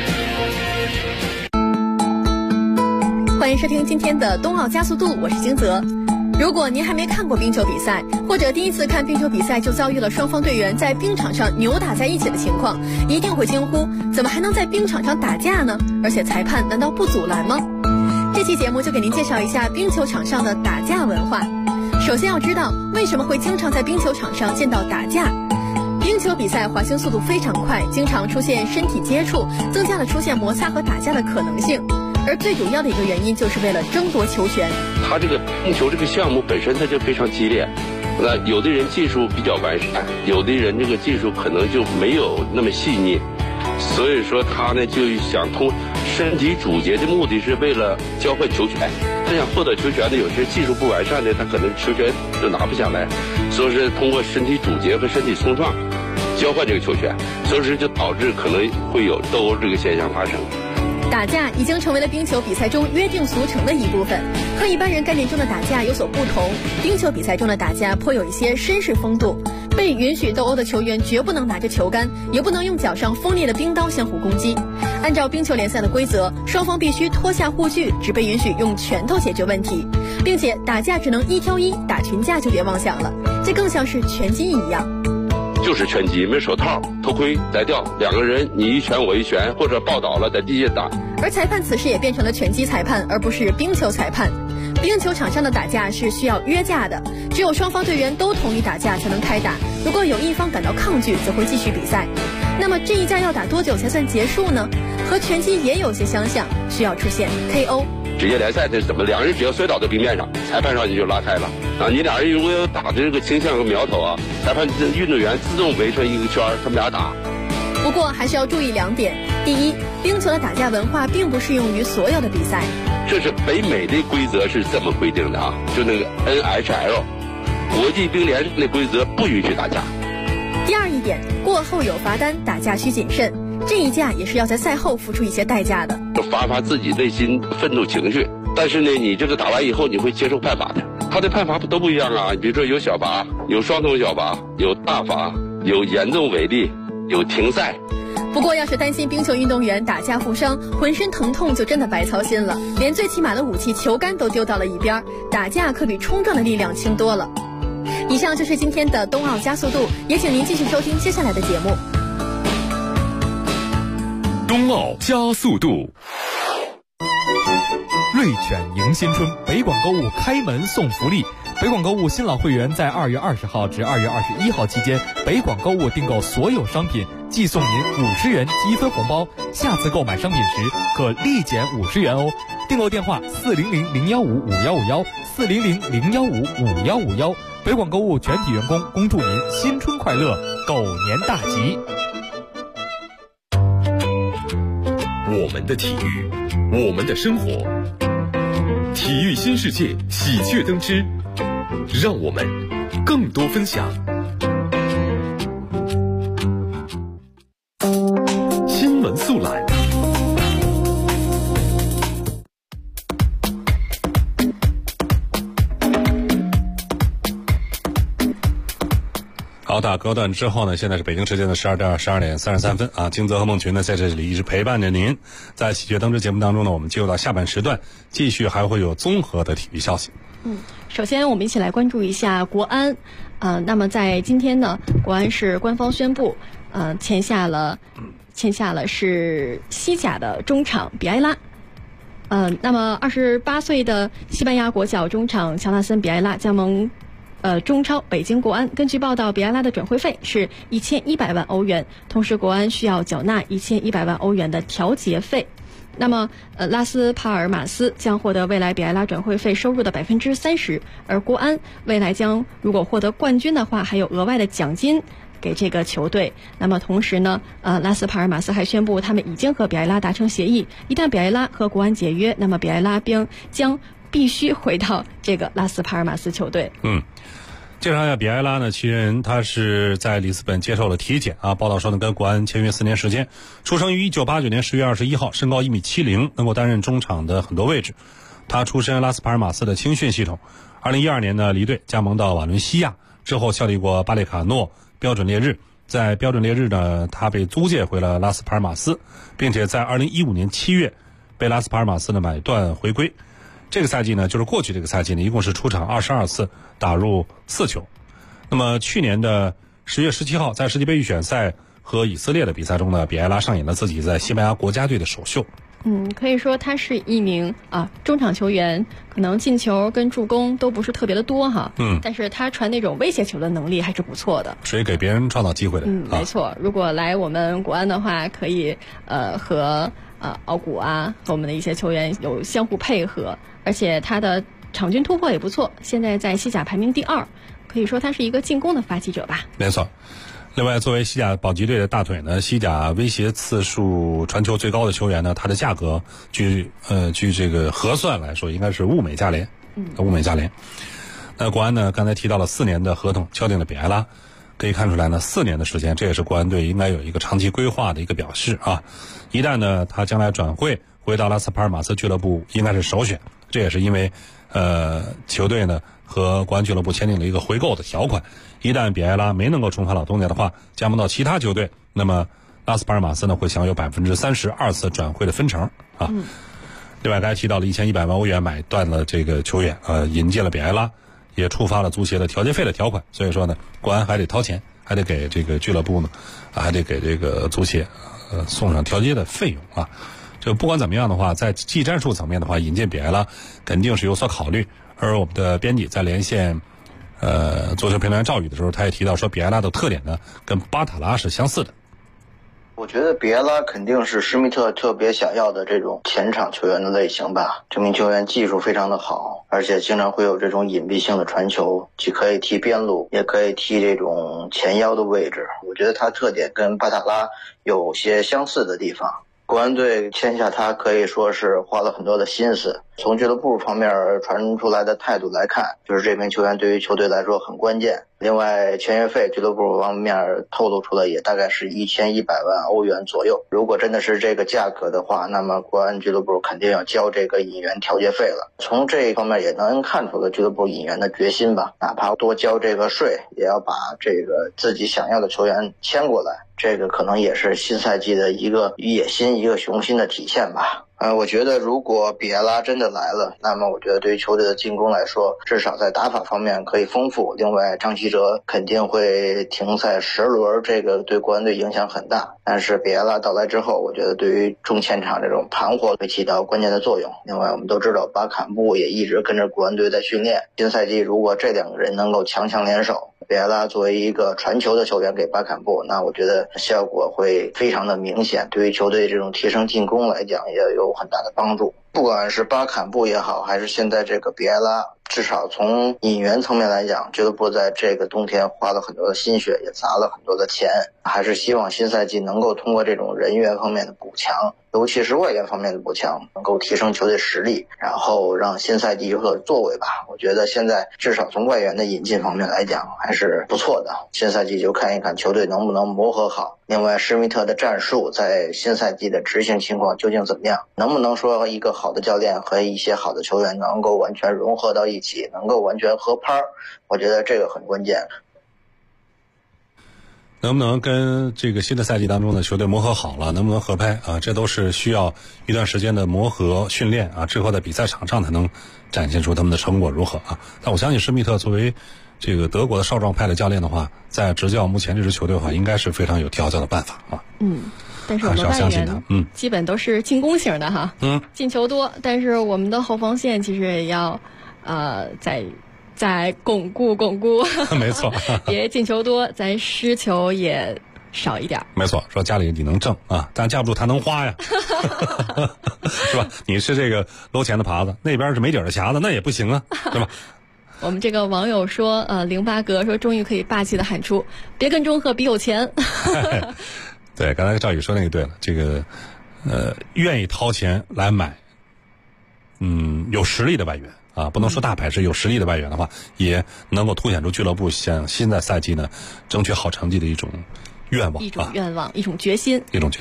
欢迎收听今天的冬奥加速度，我是金泽。如果您还没看过冰球比赛，或者第一次看冰球比赛就遭遇了双方队员在冰场上扭打在一起的情况，一定会惊呼：怎么还能在冰场上打架呢？而且裁判难道不阻拦吗？这期节目就给您介绍一下冰球场上的打架文化。首先要知道为什么会经常在冰球场上见到打架。冰球比赛滑行速度非常快，经常出现身体接触，增加了出现摩擦和打架的可能性。而最主要的一个原因就是为了争夺球权。 他这个冰球这个项目本身它就非常激烈，那有的人技术比较完善，有的人这个技术可能就没有那么细腻，所以说他呢就想通身体阻截的目的是为了交换球权。他想获得球权的有些技术不完善的，他可能球权就拿不下来，所以是通过身体阻截和身体冲撞交换这个球权，所以说就导致可能会有斗殴这个现象发生。 打架已经成为了冰球比赛中约定俗成的一部分，和一般人概念中的打架有所不同。冰球比赛中的打架颇有一些绅士风度，被允许斗殴的球员绝不能拿着球杆，也不能用脚上锋利的冰刀相互攻击。按照冰球联赛的规则，双方必须脱下护具，只被允许用拳头解决问题，并且打架只能1挑1，打群架就别妄想了，这更像是拳击一样。 就是拳击，没手套、头盔摘掉，两个人你一拳我一拳，或者抱倒了在地下打。 而裁判此时也变成了拳击裁判，而不是冰球裁判。冰球场上的打架是需要约架的，只有双方队员都同意打架才能开打，如果有一方感到抗拒，则会继续比赛。那么这一架要打多久才算结束呢？和拳击也有些相像，需要出现 KO。 职业联赛这是怎么？两人只要摔倒在冰面上，裁判上去就拉开了啊！你俩人如果有打的这个倾向和苗头啊，裁判运动员自动围成一个圈，他们俩打。 不过还是要注意2点：第一，冰球的打架文化并不适用于所有的比赛。 这是北美的规则是这么规定的啊，就那个 NHL 国际冰联的规则不允许打架。 第二一点，过后有罚单，打架需谨慎。这一架也是要在赛后付出一些代价的， 发自己内心愤怒情绪。但是呢，你这个打完以后，你会接受判罚的。他的判罚都不一样啊，比如说有小罚，有双重小罚，有大罚，有严重违例，有停赛。 不过要是担心冰球运动员打架负伤，浑身疼痛就真的白操心了，连最起码的武器球杆都丢到了一边，打架可比冲撞的力量轻多了。以上就是今天的冬奥加速度，也请您继续收听接下来的节目。 冬奥加速度， 瑞犬迎新春，北广购物开门送福利。北广购物新老会员在2月20号至2月21号期间，北广购物订购所有商品，即送您50元积分红包，下次购买商品时可立减50元哦。订购电话400-015-5151，400-015-5151。北广购物全体员工恭祝您新春快乐，狗年大吉。 我们的体育，我们的生活，体育新世界喜鹊登枝，让我们更多分享。新闻速览。 好，打隔段之后呢，现在是北京时间的12点33分啊。金泽和孟群呢在这里一直陪伴着您。在喜鹊登枝节目当中呢，我们进入到下半时段，继续还会有综合的体育消息。 首先我们一起来关注一下国安。那么在今天呢，国安是官方宣布，签下了签下了是西甲的中场比埃拉。那么28岁的西班牙国脚中场乔纳森·比埃拉加盟中超北京国安。根据报道，比埃拉的转会费是1100万欧元，同时国安需要缴纳1100万欧元的调节费。那么拉斯帕尔马斯将获得未来比埃拉转会费收入的30%，而国安未来将如果获得冠军的话，还有额外的奖金给这个球队。那么同时呢，拉斯帕尔马斯还宣布他们已经和比埃拉达成协议，一旦比埃拉和国安解约，那么比埃拉将必须回到这个拉斯帕尔马斯球队。 介绍一下比埃拉呢，其人他是在里斯本接受了体检啊。报道说呢，跟国安签约4年时间，出生于1989年10月21号，身高1.70米，能够担任中场的很多位置。他出身拉斯帕尔马斯的青训系统，2012年呢离队，加盟到瓦伦西亚，之后效力过巴列卡诺、标准烈日。在标准烈日呢，他被租借回了拉斯帕尔马斯，并且在2015年7月被拉斯帕尔马斯呢买断回归。这个赛季呢，就是过去这个赛季呢，一共是出场22次，打入4球。那么去年的10月17号，在世界杯预选赛和以色列的比赛中呢，比埃拉上演了自己在西班牙国家队的首秀。 可以说他是一名中场球员，可能进球跟助攻都不是特别的多哈。但是他传那种威胁球的能力还是不错的， 所以给别人创造机会的。 没错。如果来我们国安的话，可以和奥古和我们的一些球员有相互配合，而且他的场均突破也不错，现在在西甲排名第2，可以说他是一个进攻的发起者吧。 没错。另外，作为西甲保级队的大腿呢，西甲威胁次数传球最高的球员呢，他的价格据这个核算来说，应该是物美价廉。物美价廉。那国安呢，刚才提到了4年的合同敲定了比埃拉，可以看出来呢，4年的时间，这也是国安队应该有一个长期规划的一个表示啊。一旦呢，他将来转会回到拉斯帕尔马斯俱乐部，应该是首选。这也是因为球队呢和国安俱乐部签订了一个回购的条款，一旦比埃拉没能够重返老东家的话，加盟到其他球队，那么拉斯帕尔马斯呢会享有32%次转会的分成啊。另外，刚才提到了1100万欧元买断了这个球员，引进了比埃拉，也触发了足协的调节费的条款，所以说呢，国安还得掏钱，还得给这个俱乐部呢，还得给这个足协送上调节的费用啊。就不管怎么样的话，在技战术层面的话，引进比埃拉肯定是有所考虑。而我们的编辑在连线足球评论员赵宇的时候，他也提到说，比埃拉的特点呢跟巴塔拉是相似的。 我觉得比埃拉肯定是施密特特别想要的这种前场球员的类型吧。这名球员技术非常的好，而且经常会有这种隐蔽性的传球，既可以踢边路，也可以踢这种前腰的位置。我觉得他特点跟巴塔拉有些相似的地方。国安队签下他可以说是花了很多的心思，从俱乐部方面传出来的态度来看，就是这名球员对于球队来说很关键。另外，签约费俱乐部方面透露出来也大概是1100万欧元左右。如果真的是这个价格的话，那么国安俱乐部肯定要交这个引援调节费了。从这一方面也能看出了俱乐部引援的决心吧，哪怕多交这个税，也要把这个自己想要的球员签过来。这个可能也是新赛季的一个野心、一个雄心的体现吧。我觉得如果比埃拉真的来了，那么我觉得对于球队的进攻来说，至少在打法方面可以丰富。另外，张稀哲肯定会停赛10轮，这个对国安队影响很大。但是比埃拉到来之后，我觉得对于中前场这种盘活会起到关键的作用。另外，我们都知道巴坎布也一直跟着国安队在训练。新赛季如果这2个人能够强强联手，比埃拉作为一个传球的球员给巴坎布，那我觉得效果会非常的明显，对于球队这种提升进攻来讲也有很大的帮助。不管是巴坎布也好，还是现在这个比埃拉，至少从引援层面来讲，俱乐部在这个冬天花了很多的心血，也砸了很多的钱，还是希望新赛季能够通过这种人员方面的补强，尤其是外援方面的补强，能够提升球队实力，然后让新赛季有所作为吧。我觉得现在至少从外援的引进方面来讲还是不错的，新赛季就看一看球队能不能磨合好。另外，施密特的战术在新赛季的执行情况究竟怎么样，能不能说一个好的教练和一些好的球员能够完全融合到一起，能够完全合拍，我觉得这个很关键。 能不能跟这个新的赛季当中的球队磨合好了，能不能合拍啊？这都是需要一段时间的磨合训练啊，之后在比赛场上才能展现出他们的成果如何啊。但我相信施密特作为这个德国的少壮派的教练的话，在执教目前这支球队的话，应该是非常有调教的办法啊。 但是我们外援基本都是进攻型的哈，进球多，但是我们的后防线其实也要再巩固没错， 别进球多，咱失球也少一点。 没错，说家里你能挣啊，但架不住他能花呀，是吧？你是这个搂钱的耙子，那边是没底儿的匣子，那也不行啊，对吧？ 我们这个网友说08哥说终于可以霸气的喊出别跟中赫比有钱。 对，刚才赵宇说那个对了，这个愿意掏钱来买有实力的外援啊，不能说大牌，是有实力的外援的话，也能够凸显出俱乐部想新的赛季呢争取好成绩的一种愿望， 一种决心。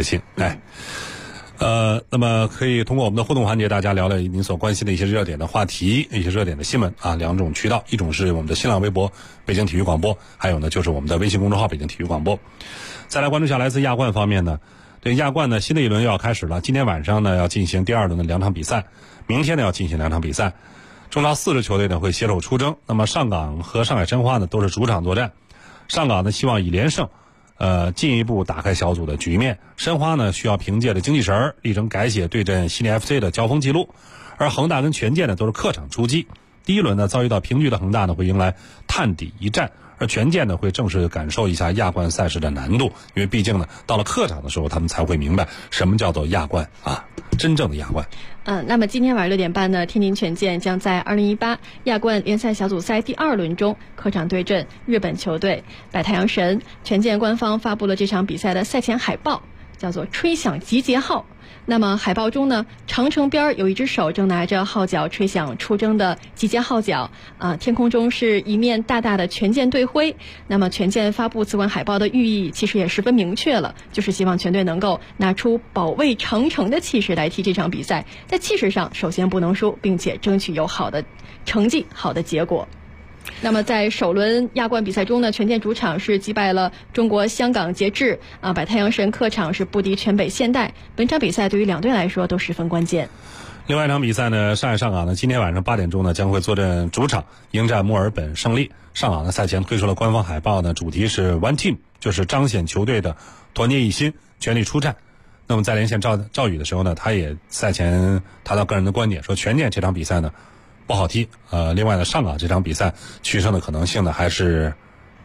那么可以通过我们的互动环节，大家聊聊您所关心的一些热点的话题，一些热点的新闻啊，两种渠道，一种是我们的新浪微博北京体育广播，还有呢就是我们的微信公众号北京体育广播。再来关注一下来自亚冠方面呢，对亚冠呢新的一轮又要开始了，今天晚上呢要进行第二轮的2场比赛，明天呢要进行2场比赛，中超4支球队呢会携手出征。那么上港和上海申花呢都是主场作战，上港呢希望以连胜进一步打开小组的局面，申花呢需要凭借着精气神力争改写对阵悉尼 FC 的交锋记录，而恒大跟权健呢都是客场出击，第一轮呢遭遇到平局的恒大呢会迎来探底一战，而权健呢会正式感受一下亚冠赛事的难度，因为毕竟呢到了客场的时候他们才会明白什么叫做亚冠啊，真正的亚冠。 那么今天晚上6点半呢，天津权健将在2018亚冠联赛小组赛第2轮中客场对阵日本球队百太阳神。权健官方发布了这场比赛的赛前海报，叫做吹响集结号。那么海报中呢，长城边有一只手正拿着号角吹响出征的集结号角天空中是一面大大的权健队徽。那么权健发布此款海报的寓意其实也十分明确了，就是希望全队能够拿出保卫长城的气势来踢这场比赛，在气势上首先不能输，并且争取有好的成绩好的结果。那么在首轮亚冠比赛中呢，权健主场是击败了中国香港捷志百太阳神客场是不敌全北现代。本场比赛对于两队来说都十分关键。 另外一场比赛呢，上海上港呢今天晚上8点钟呢将会坐镇主场迎战墨尔本胜利。上港呢赛前推出了官方海报呢，主题是 One Team， 就是彰显球队的团结一心，全力出战。那么在连线赵宇的时候呢，他也赛前谈到个人的观点，说权健这场比赛呢不好踢，另外呢，上港这场比赛取胜的可能性呢还是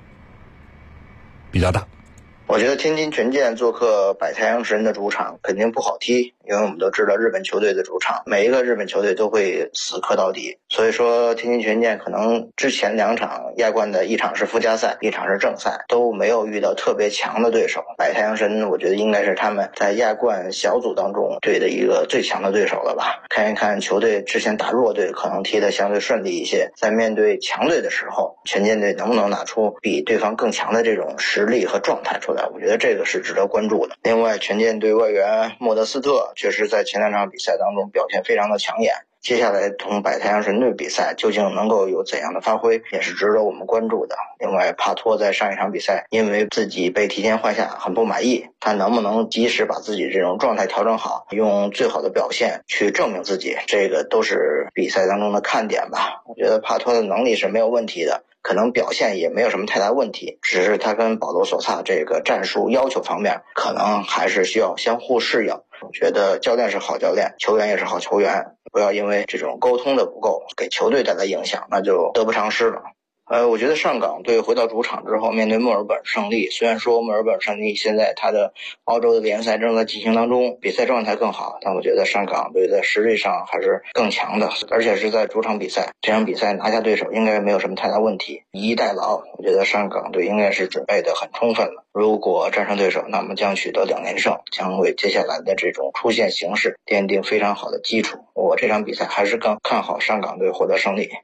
比较大。 我觉得天津权健做客百太阳神的主场肯定不好踢，因为我们都知道日本球队的主场每一个日本球队都会死磕到底，所以说天津权健可能之前2场亚冠的一场是附加赛，一场是正赛，都没有遇到特别强的对手。百太阳神我觉得应该是他们在亚冠小组当中对的一个最强的对手了吧。看一看球队之前打弱队可能踢得相对顺利一些，在面对强队的时候，权健队能不能拿出比对方更强的这种实力和状态出来，我觉得这个是值得关注的。另外权健队外援莫德斯特确实在前2场比赛当中表现非常的抢眼，接下来同百太阳神队比赛究竟能够有怎样的发挥，也是值得我们关注的。另外帕托在上一场比赛因为自己被提前换下很不满意，他能不能及时把自己这种状态调整好，用最好的表现去证明自己，这个都是比赛当中的看点吧。我觉得帕托的能力是没有问题的，可能表现也没有什么太大问题，只是他跟保罗索萨这个战术要求方面可能还是需要相互适应。我觉得教练是好教练，球员也是好球员，不要因为这种沟通的不够给球队带来影响，那就得不偿失了。我觉得上港队回到主场之后面对墨尔本胜利，虽然说墨尔本胜利现在他的澳洲的联赛正在进行当中，比赛状态更好，但我觉得上港队在实力上还是更强的，而且是在主场比赛，这场比赛拿下对手应该没有什么太大问题。以逸待劳，我觉得上港队应该是准备的很充分了，如果战胜对手，那么将取得2连胜，将为接下来的这种出线形势奠定非常好的基础。我这场比赛还是更看好上港队获得胜利。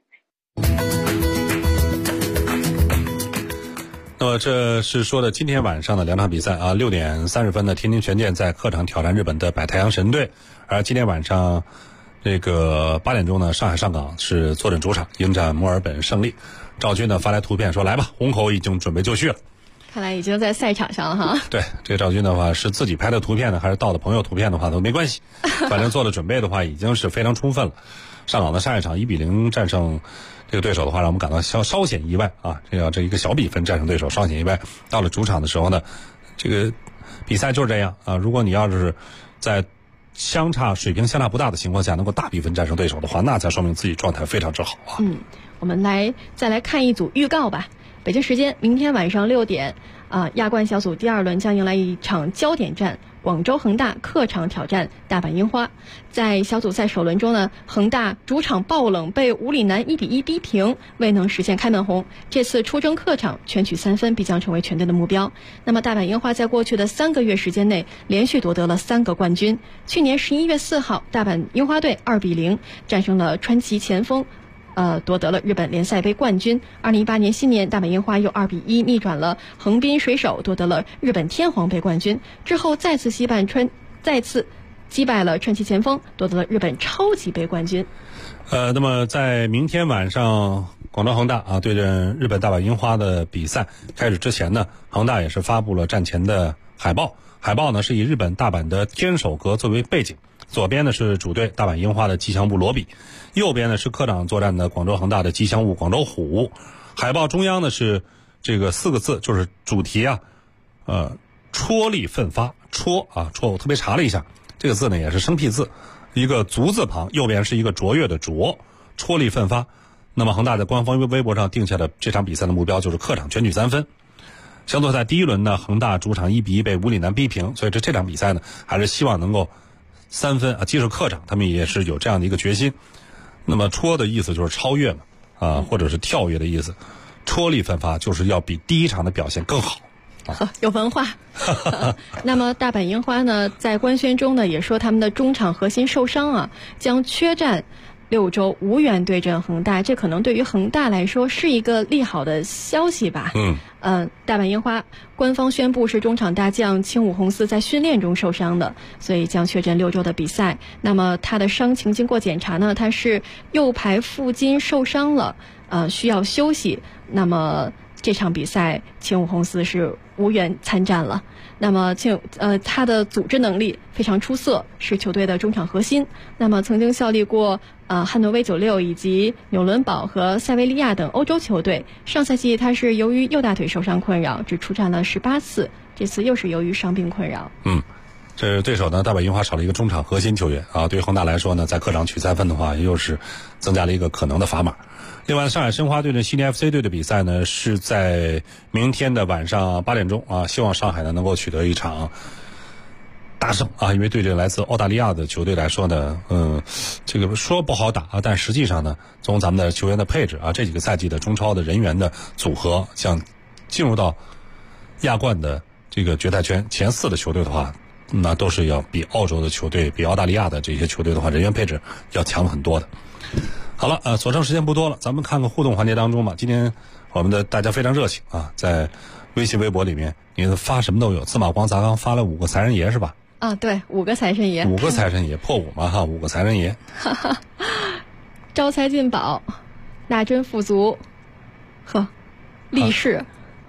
那么这是说的今天晚上的2场比赛啊，6点30分的天津权健在客场挑战日本的百太阳神队，而今天晚上这个8点钟呢，上海上港是坐镇主场迎战墨尔本胜利。赵军呢发来图片说，来吧，虹口已经准备就绪了。 看来已经在赛场上了哈。 对，这个赵军的话是自己拍的图片呢，还是盗的朋友图片的话都没关系，反正做的准备的话已经是非常充分了。上港的上一场1-0战胜这个对手的话，让我们感到稍显意外啊！这一个小比分战胜对手，稍显意外。到了主场的时候呢，这个比赛就是这样啊。如果你要是在水平相差不大的情况下，能够大比分战胜对手的话，那才说明自己状态非常之好啊。 我们再来看一组预告吧。北京时间明天晚上6点，亚冠小组第2轮将迎来一场焦点战。广州恒大客场挑战大阪樱花。在小组赛首轮中呢，恒大主场爆冷被武里南1-1逼平，未能实现开门红。这次出征客场全取3分必将成为全队的目标。那么大阪樱花在过去的3个月时间内连续夺得了3个冠军。去年11月4号，大阪樱花队2-0战胜了川崎前锋，夺得了日本联赛杯冠军。2018年新年，大阪樱花又2-1逆转了横滨水手，夺得了日本天皇杯冠军。之后再次击败了川崎前锋，夺得了日本超级杯冠军。 那么在明天晚上广州恒大对阵日本大阪樱花的比赛开始之前呢，恒大也是发布了战前的海报。海报呢是以日本大阪的天守阁作为背景，左边呢是主队大阪樱花的吉祥物罗比，右边呢是客场作战的广州恒大的吉祥物广州虎。海报中央呢是这个4个字，就是主题戳力奋发。戳我特别查了一下，这个字呢也是生僻字，一个足字旁，右边是一个卓越的卓，戳力奋发。那么恒大在官方微博上定下的这场比赛的目标就是客场全取3分。小组赛第1轮呢，恒大主场1-1被武里南逼平，所以这场比赛呢还是希望能够3分即使客场他们也是有这样的一个决心。那么戳的意思就是超越嘛，或者是跳跃的意思，戳力奋发就是要比第一场的表现更好。 有文化。那么大阪樱花呢，在官宣中呢也说他们的中场核心受伤将缺战6周，无缘对阵恒大。这可能对于恒大来说是一个利好的消息吧。大阪樱花官方宣布是中场大将青武红司在训练中受伤的，所以将缺阵6周的比赛。那么他的伤情经过检查呢，他是右排附筋受伤了，需要休息。那么这场比赛青武红司是无缘参战了。那么他的组织能力非常出色，是球队的中场核心。那么曾经效力过汉诺威96以及纽伦堡和塞维利亚等欧洲球队。上赛季他是由于右大腿受伤困扰，只出战了18次，这次又是由于伤病困扰。 这对手呢，大阪樱花少了一个中场核心球员对于恒大来说呢，在客场取3分的话，又是增加了一个可能的砝码。另外，上海申花对阵悉尼 FC 队的比赛呢，是在明天的晚上8点钟希望上海呢能够取得一场大胜因为对阵来自澳大利亚的球队来说呢，这个说不好打但实际上呢，从咱们的球员的配置这几个赛季的中超的人员的组合，像进入到亚冠的这个决赛圈前4的球队的话，那都是要比澳洲的球队、比澳大利亚的这些球队的话，人员配置要强很多的。好了，所剩时间不多了，咱们看看互动环节当中吧。今天我们的大家非常热情在微信、微博里面，你发什么都有。司马光砸缸发了5个财神爷是吧？ 对，5个财神爷，5 个财神爷破5嘛5个财神爷。 招财进宝，纳珍富足，利市，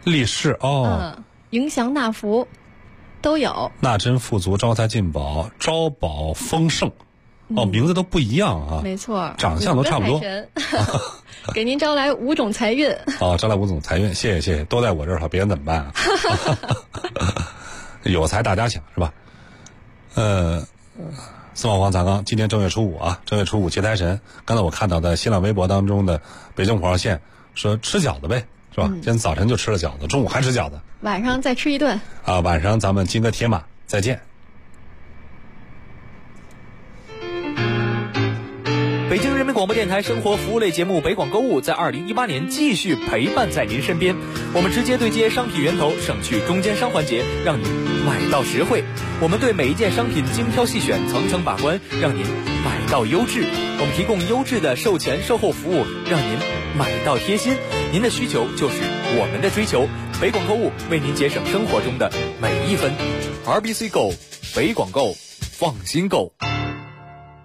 迎祥纳福都有。 纳珍富足、招财进宝、招宝丰盛。名字都不一样没错， 长相都差不多。 给您招来5种财运。 招来5种财运，谢谢，都在我这儿了，别人怎么办有财大家享是吧？司马光砸缸，今天正月初5正月初5接财神。刚才我看到在新浪微博当中的北京5号线说吃饺子呗，是吧？今天早晨就吃了饺子，中午还吃饺子， 晚上再吃一顿。 晚上咱们金戈铁马再见。 北京人民广播电台生活服务类节目北广购物在2018年继续陪伴在您身边。我们直接对接商品源头，省去中间商环节，让您买到实惠。我们对每一件商品精挑细选，层层把关，让您买到优质。我们提供优质的售前售后服务，让您买到贴心。您的需求就是我们的追求。北广购物为您节省生活中的每一分。RBC 购，北广购，放心购。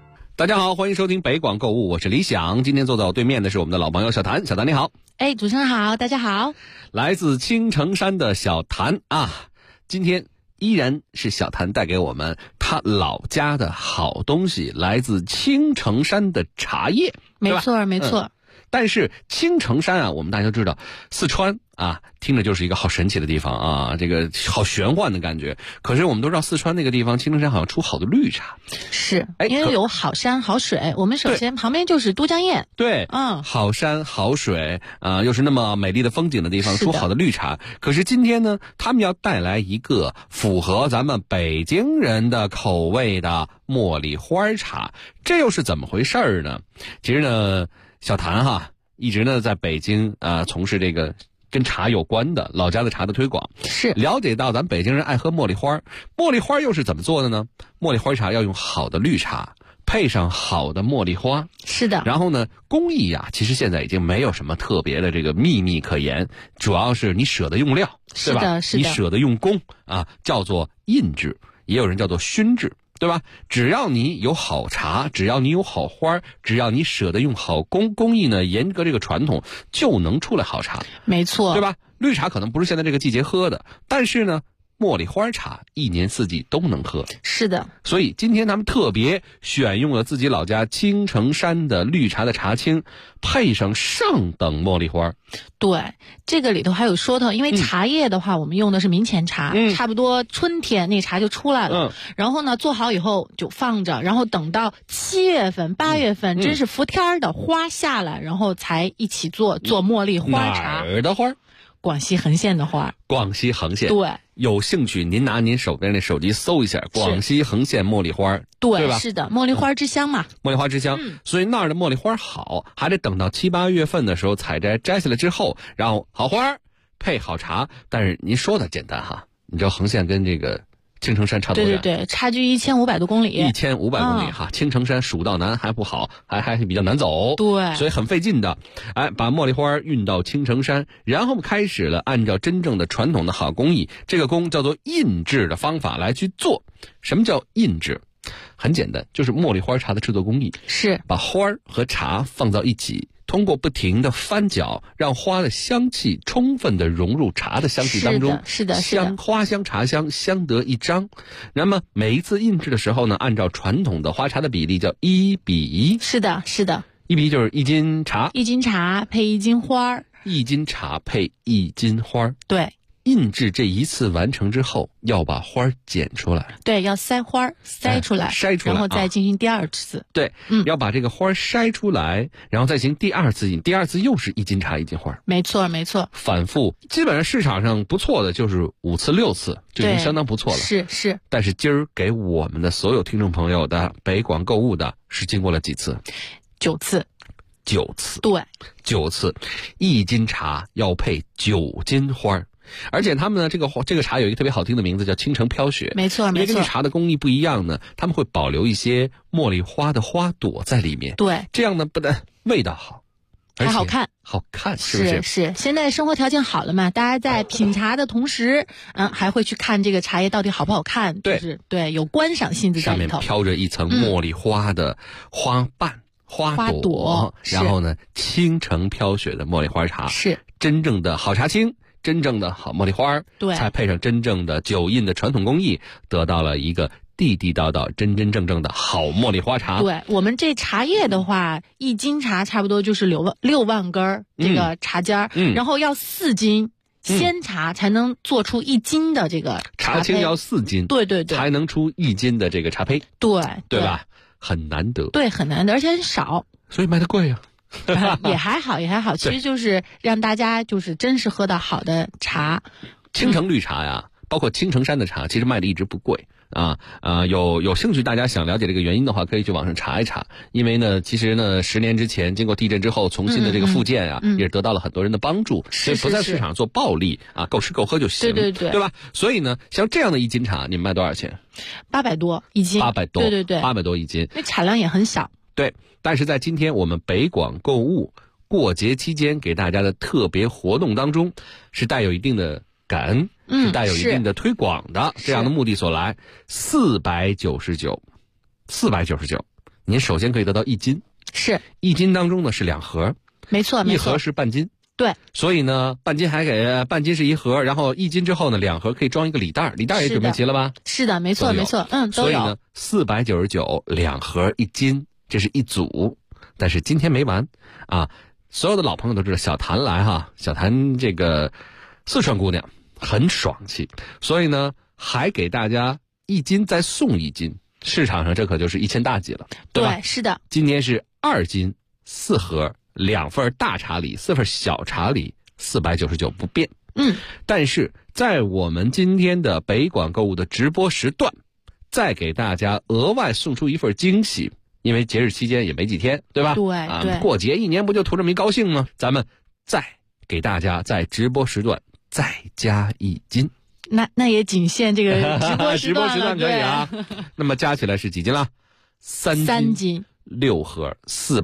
大家好，欢迎收听北广购物，我是李想。今天坐在我对面的是我们的老朋友小谭，小谭你好。 哎，主持人好，大家好。 来自青城山的小谭啊，今天依然是小谭带给我们他老家的好东西，来自青城山的茶叶。 没错，没错。 但是青城山啊，我们大家都知道，四川啊，听着就是一个好神奇的地方啊，这个好玄幻的感觉。可是我们都知道，四川那个地方，青城山好像出好的绿茶。 是，因为有好山好水。我们首先旁边就是都江堰。 对，好山好水啊，又是那么美丽的风景的地方，出好的绿茶。可是今天呢，他们要带来一个符合咱们北京人的口味的茉莉花茶，这又是怎么回事呢？其实呢，小谭哈一直呢在北京从事这个跟茶有关的老家的茶的推广， 是了解到咱北京人爱喝茉莉花，茉莉花又是怎么做的呢？茉莉花茶要用好的绿茶，配上好的茉莉花， 是的。 然后呢，工艺啊，其实现在已经没有什么特别的这个秘密可言，主要是你舍得用料，对吧？ 是的，是的。 你舍得用工啊，叫做印制，也有人叫做熏制。对吧？只要你有好茶，只要你有好花，只要你舍得用好工艺呢，严格这个传统，就能出来好茶。 没错， 对吧？绿茶可能不是现在这个季节喝的，但是呢，茉莉花茶一年四季都能喝。 是的， 所以今天他们特别选用了自己老家青城山的绿茶的茶青，配上上等茉莉花。 对，这个里头还有说头，因为茶叶的话，我们用的是明前茶，差不多春天那茶就出来了。然后呢，做好以后就放着，然后等到7月份、8月份，真是伏天的花下来，然后才一起做茉莉花茶。 哪儿的花？ 广西横县的花。 广西横县。 对。 有兴趣您拿您手边的手机搜一下广西横县茉莉花，对吧？ 是的，茉莉花之乡嘛。 茉莉花之乡，所以那儿的茉莉花好，还得等到7、8月份的时候采摘下来之后，然后好花配好茶。但是您说的简单哈，你知道横县跟这个青城山差多远？ 对，差距1500多公里。 1500公里哈，青城山蜀道难还不好，还比较难走， 对， 所以很费劲的。把茉莉花运到青城山，然后开始了按照真正的传统的好工艺，这个工叫做印制的方法来去做。什么叫印制？很简单，就是茉莉花茶的制作工艺是把花和茶放到一起，通过不停的翻搅，让花的香气充分的融入茶的香气当中， 是的， 花香茶香相得益彰。那么每一次印制的时候呢，按照传统的花茶的比例叫1比1。 是的，1 比1就是1斤茶 ，1斤茶配1斤花 ，1斤茶配1斤花。 对。 印制这一次完成之后，要把花剪出来。 对，要筛花筛出来，然后再进行第二次。 对，要把这个花筛出来，然后再进行第二次印。第二次又是1斤茶1斤花。 没错。 反复，基本上市场上不错的就是5次6次，就已经相当不错了。 是。 但是今儿给我们的所有听众朋友的北广购物的是经过了几次 ？9次。 9次。 对 ，9次，1斤茶要配9斤花。而且他们呢，这个茶有一个特别好听的名字，叫青城飘雪。 没错。 因为根据茶的工艺不一样呢，他们会保留一些茉莉花的花朵在里面。 对， 这样呢不但味道好， 还好看， 是不是？ 是。现在生活条件好了嘛，大家在品茶的同时，还会去看这个茶叶到底好不好看。对，有观赏性质在里头。 上面飘着一层茉莉花的花瓣、花朵，然后呢，青城飘雪的茉莉花茶是真正的好茶青。真正的好茉莉花， 对， 才配上真正的酒印的传统工艺，得到了一个地地道道、真真正正的好茉莉花茶。 对，我们这茶叶的话，1斤茶差不多就是6万根这个茶尖然后要4斤鲜茶才能做出1斤的这个茶青，要4斤， 对， 才能出1斤的这个茶胚，对吧？很难得， 对，很难得，而且很少， 所以卖的贵啊。 也还好，其实就是让大家就是真是喝到好的茶。 青城绿茶呀，包括青城山的茶，其实卖的一直不贵有兴趣大家想了解这个原因的话，可以去网上查一查。因为呢，其实呢，10年之前经过地震之后重新的这个复建也是得到了很多人的帮助，所以不在市场做暴利够吃够喝就行，对吧？所以呢，像这样的1斤茶，你们卖多少钱 ？800多1斤 ，800多， 对 ，800多1斤， 那产量也很小。 对，但是在今天我们北广购物过节期间给大家的特别活动当中，是带有一定的感恩，是带有一定的推广的这样的目的所来。499， 您首先可以得到1斤， 是 1斤当中呢是2盒， 没错， 一盒是半斤。 对， 所以呢，半斤是1盒，然后1斤之后呢，2盒可以装一个礼袋，礼袋也准备齐了吧？ 是的，没错，没错，都有。 所以呢，499，2盒1斤，这是一组。但是今天没完啊！所有的老朋友都知道，小谭来哈，小谭这个四川姑娘很爽气，所以呢，还给大家1斤再送1斤，市场上这可就是1000大几了，对吧？ 对，是的。 今天是2斤4盒。2份大茶礼，4份小茶礼，499不变。但是在我们今天的北广购物的直播时段，再给大家额外送出一份惊喜，因为节日期间也没几天，对吧？ 对， 过节1年不就图这么一高兴吗？咱们再给大家在直播时段再加1斤。 那也仅限这个直播时段了，可以啊。那么加起来是几斤了？3斤。6盒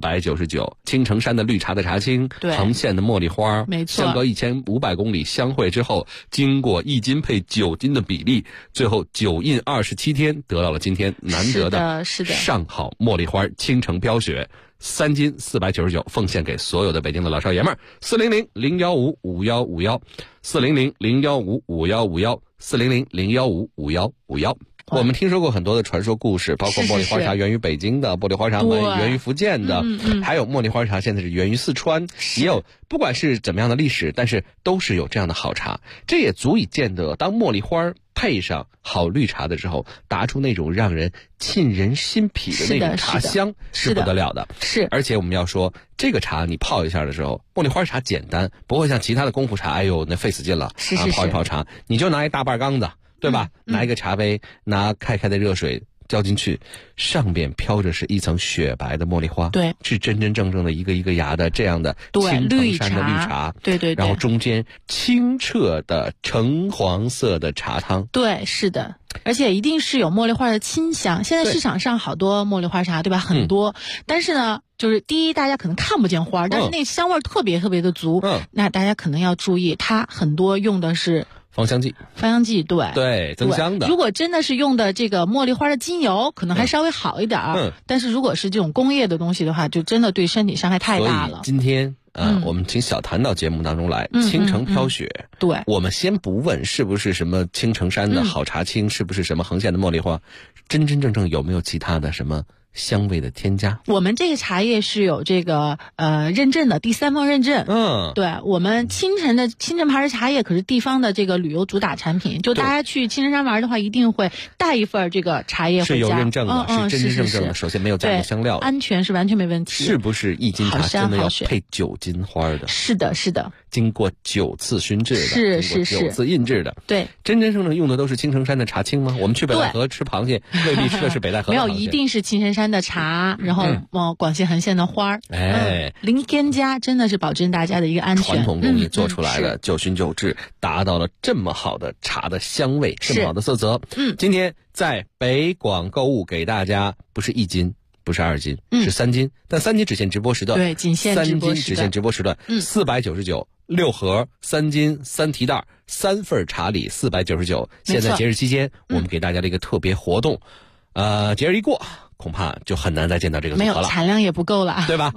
499，青城山的绿茶的茶青，横线的茉莉花， 没错， 相隔1500公里相会之后，经过1斤配9斤的比例，最后9印27天，得到了今天难得的上好茉莉花青城飘雪，3斤499，奉献给所有的北京的老少爷们儿。400-015-5151，400-015-5151，400-015-5151。我们听说过很多的传说故事，包括茉莉花茶源于北京的，茉莉花茶源于福建的，还有茉莉花茶现在是源于四川，也有不管是怎么样的历史，但是都是有这样的好茶，这也足以见得当茉莉花配上好绿茶的时候，打出那种让人沁人心脾的那种茶香是不得了的。 是， 而且我们要说这个茶你泡一下的时候，茉莉花茶简单，不会像其他的功夫茶，哎呦那费死劲了，泡一泡茶，你就拿一大半缸子。对吧？拿一个茶杯，拿开的热水浇进去，上边飘着是一层雪白的茉莉花， 对， 是真真正正的一个一个芽的这样的青城山的绿茶， 对， 然后中间清澈的橙黄色的茶汤， 对，是的。而且一定是有茉莉花的清香。现在市场上好多茉莉花茶，对吧？很多，但是呢，就是第一，大家可能看不见花，但是那香味特别特别的足。那大家可能要注意，它很多用的是芳香剂，对，增香的。 如果真的是用的这个茉莉花的精油，可能还稍微好一点但是如果是这种工业的东西的话，就真的对身体伤害太大了。 所以今天我们请小谭到节目当中来，青城飘雪。 对， 我们先不问是不是什么青城山的好茶青，是不是什么横线的茉莉花，真真正正有没有其他的什么香味的添加？ 我们这个茶叶是有这个认证的，第3方认证。对，我们青城牌的茶叶可是地方的这个旅游主打产品，就大家去青城山玩的话，一定会带一份这个茶叶回家。 是有认证的，是真真正正的。首先没有加入香料， 安全是完全没问题。 是不是1斤茶真的要配9斤花的？ 是的，是的。 经过9次熏制的， 是 9次印制的。 对， 真真正正用的都是青城山的茶青吗？我们去北戴河吃螃蟹，未必吃的是北戴河的螃蟹。 没有，一定是青城山的茶，然后广西横线的花儿，零添加，真的是保证大家的一个安全。 传统工艺做出来的，9熏9制，达到了这么好的茶的香味，这么好的色泽。今天在北广购物给大家不是1斤。不是2斤，是3斤，但3斤只限直播时段。 对，仅限直播时段。3斤只限直播时段。499，6盒，3斤3提袋，3份茶礼499。现在节日期间，我们给大家的一个特别活动，节日一过，恐怕就很难再见到这个组合了， 没有产量也不够了， 对吧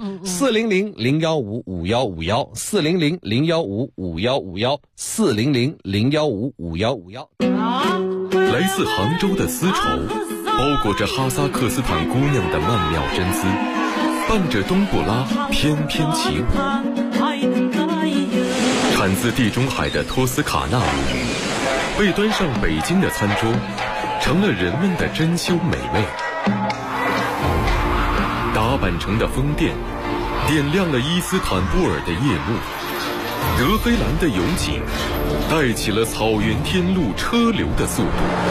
？400-015-5151，400-015-5151，400-015-5151。 来自杭州的丝绸，包裹着哈萨克斯坦姑娘的曼妙真姿，伴着冬不拉翩翩起舞。产自地中海的托斯卡纳乳鱼，被端上北京的餐桌，成了人们的珍馐美味。打扮成的风电，点亮了伊斯坦布尔的夜幕。德黑兰的油井，带起了草原天路车流的速度。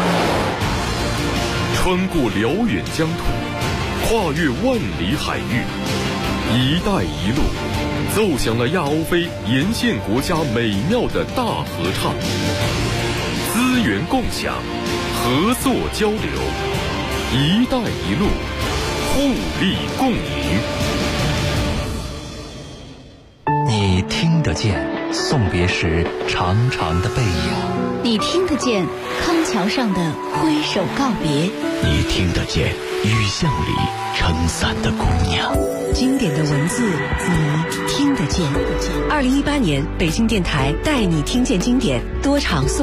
穿过辽远疆土，跨越万里海域，一带一路奏响了亚欧非沿线国家美妙的大合唱。资源共享，合作交流，一带一路，互利共赢。 你听得见， 送别时长长的背影。 你听得见康桥上的挥手告别， 你听得见雨巷里撑伞的姑娘。 经典的文字，你听得见。2018年北京电台带你听见经典多场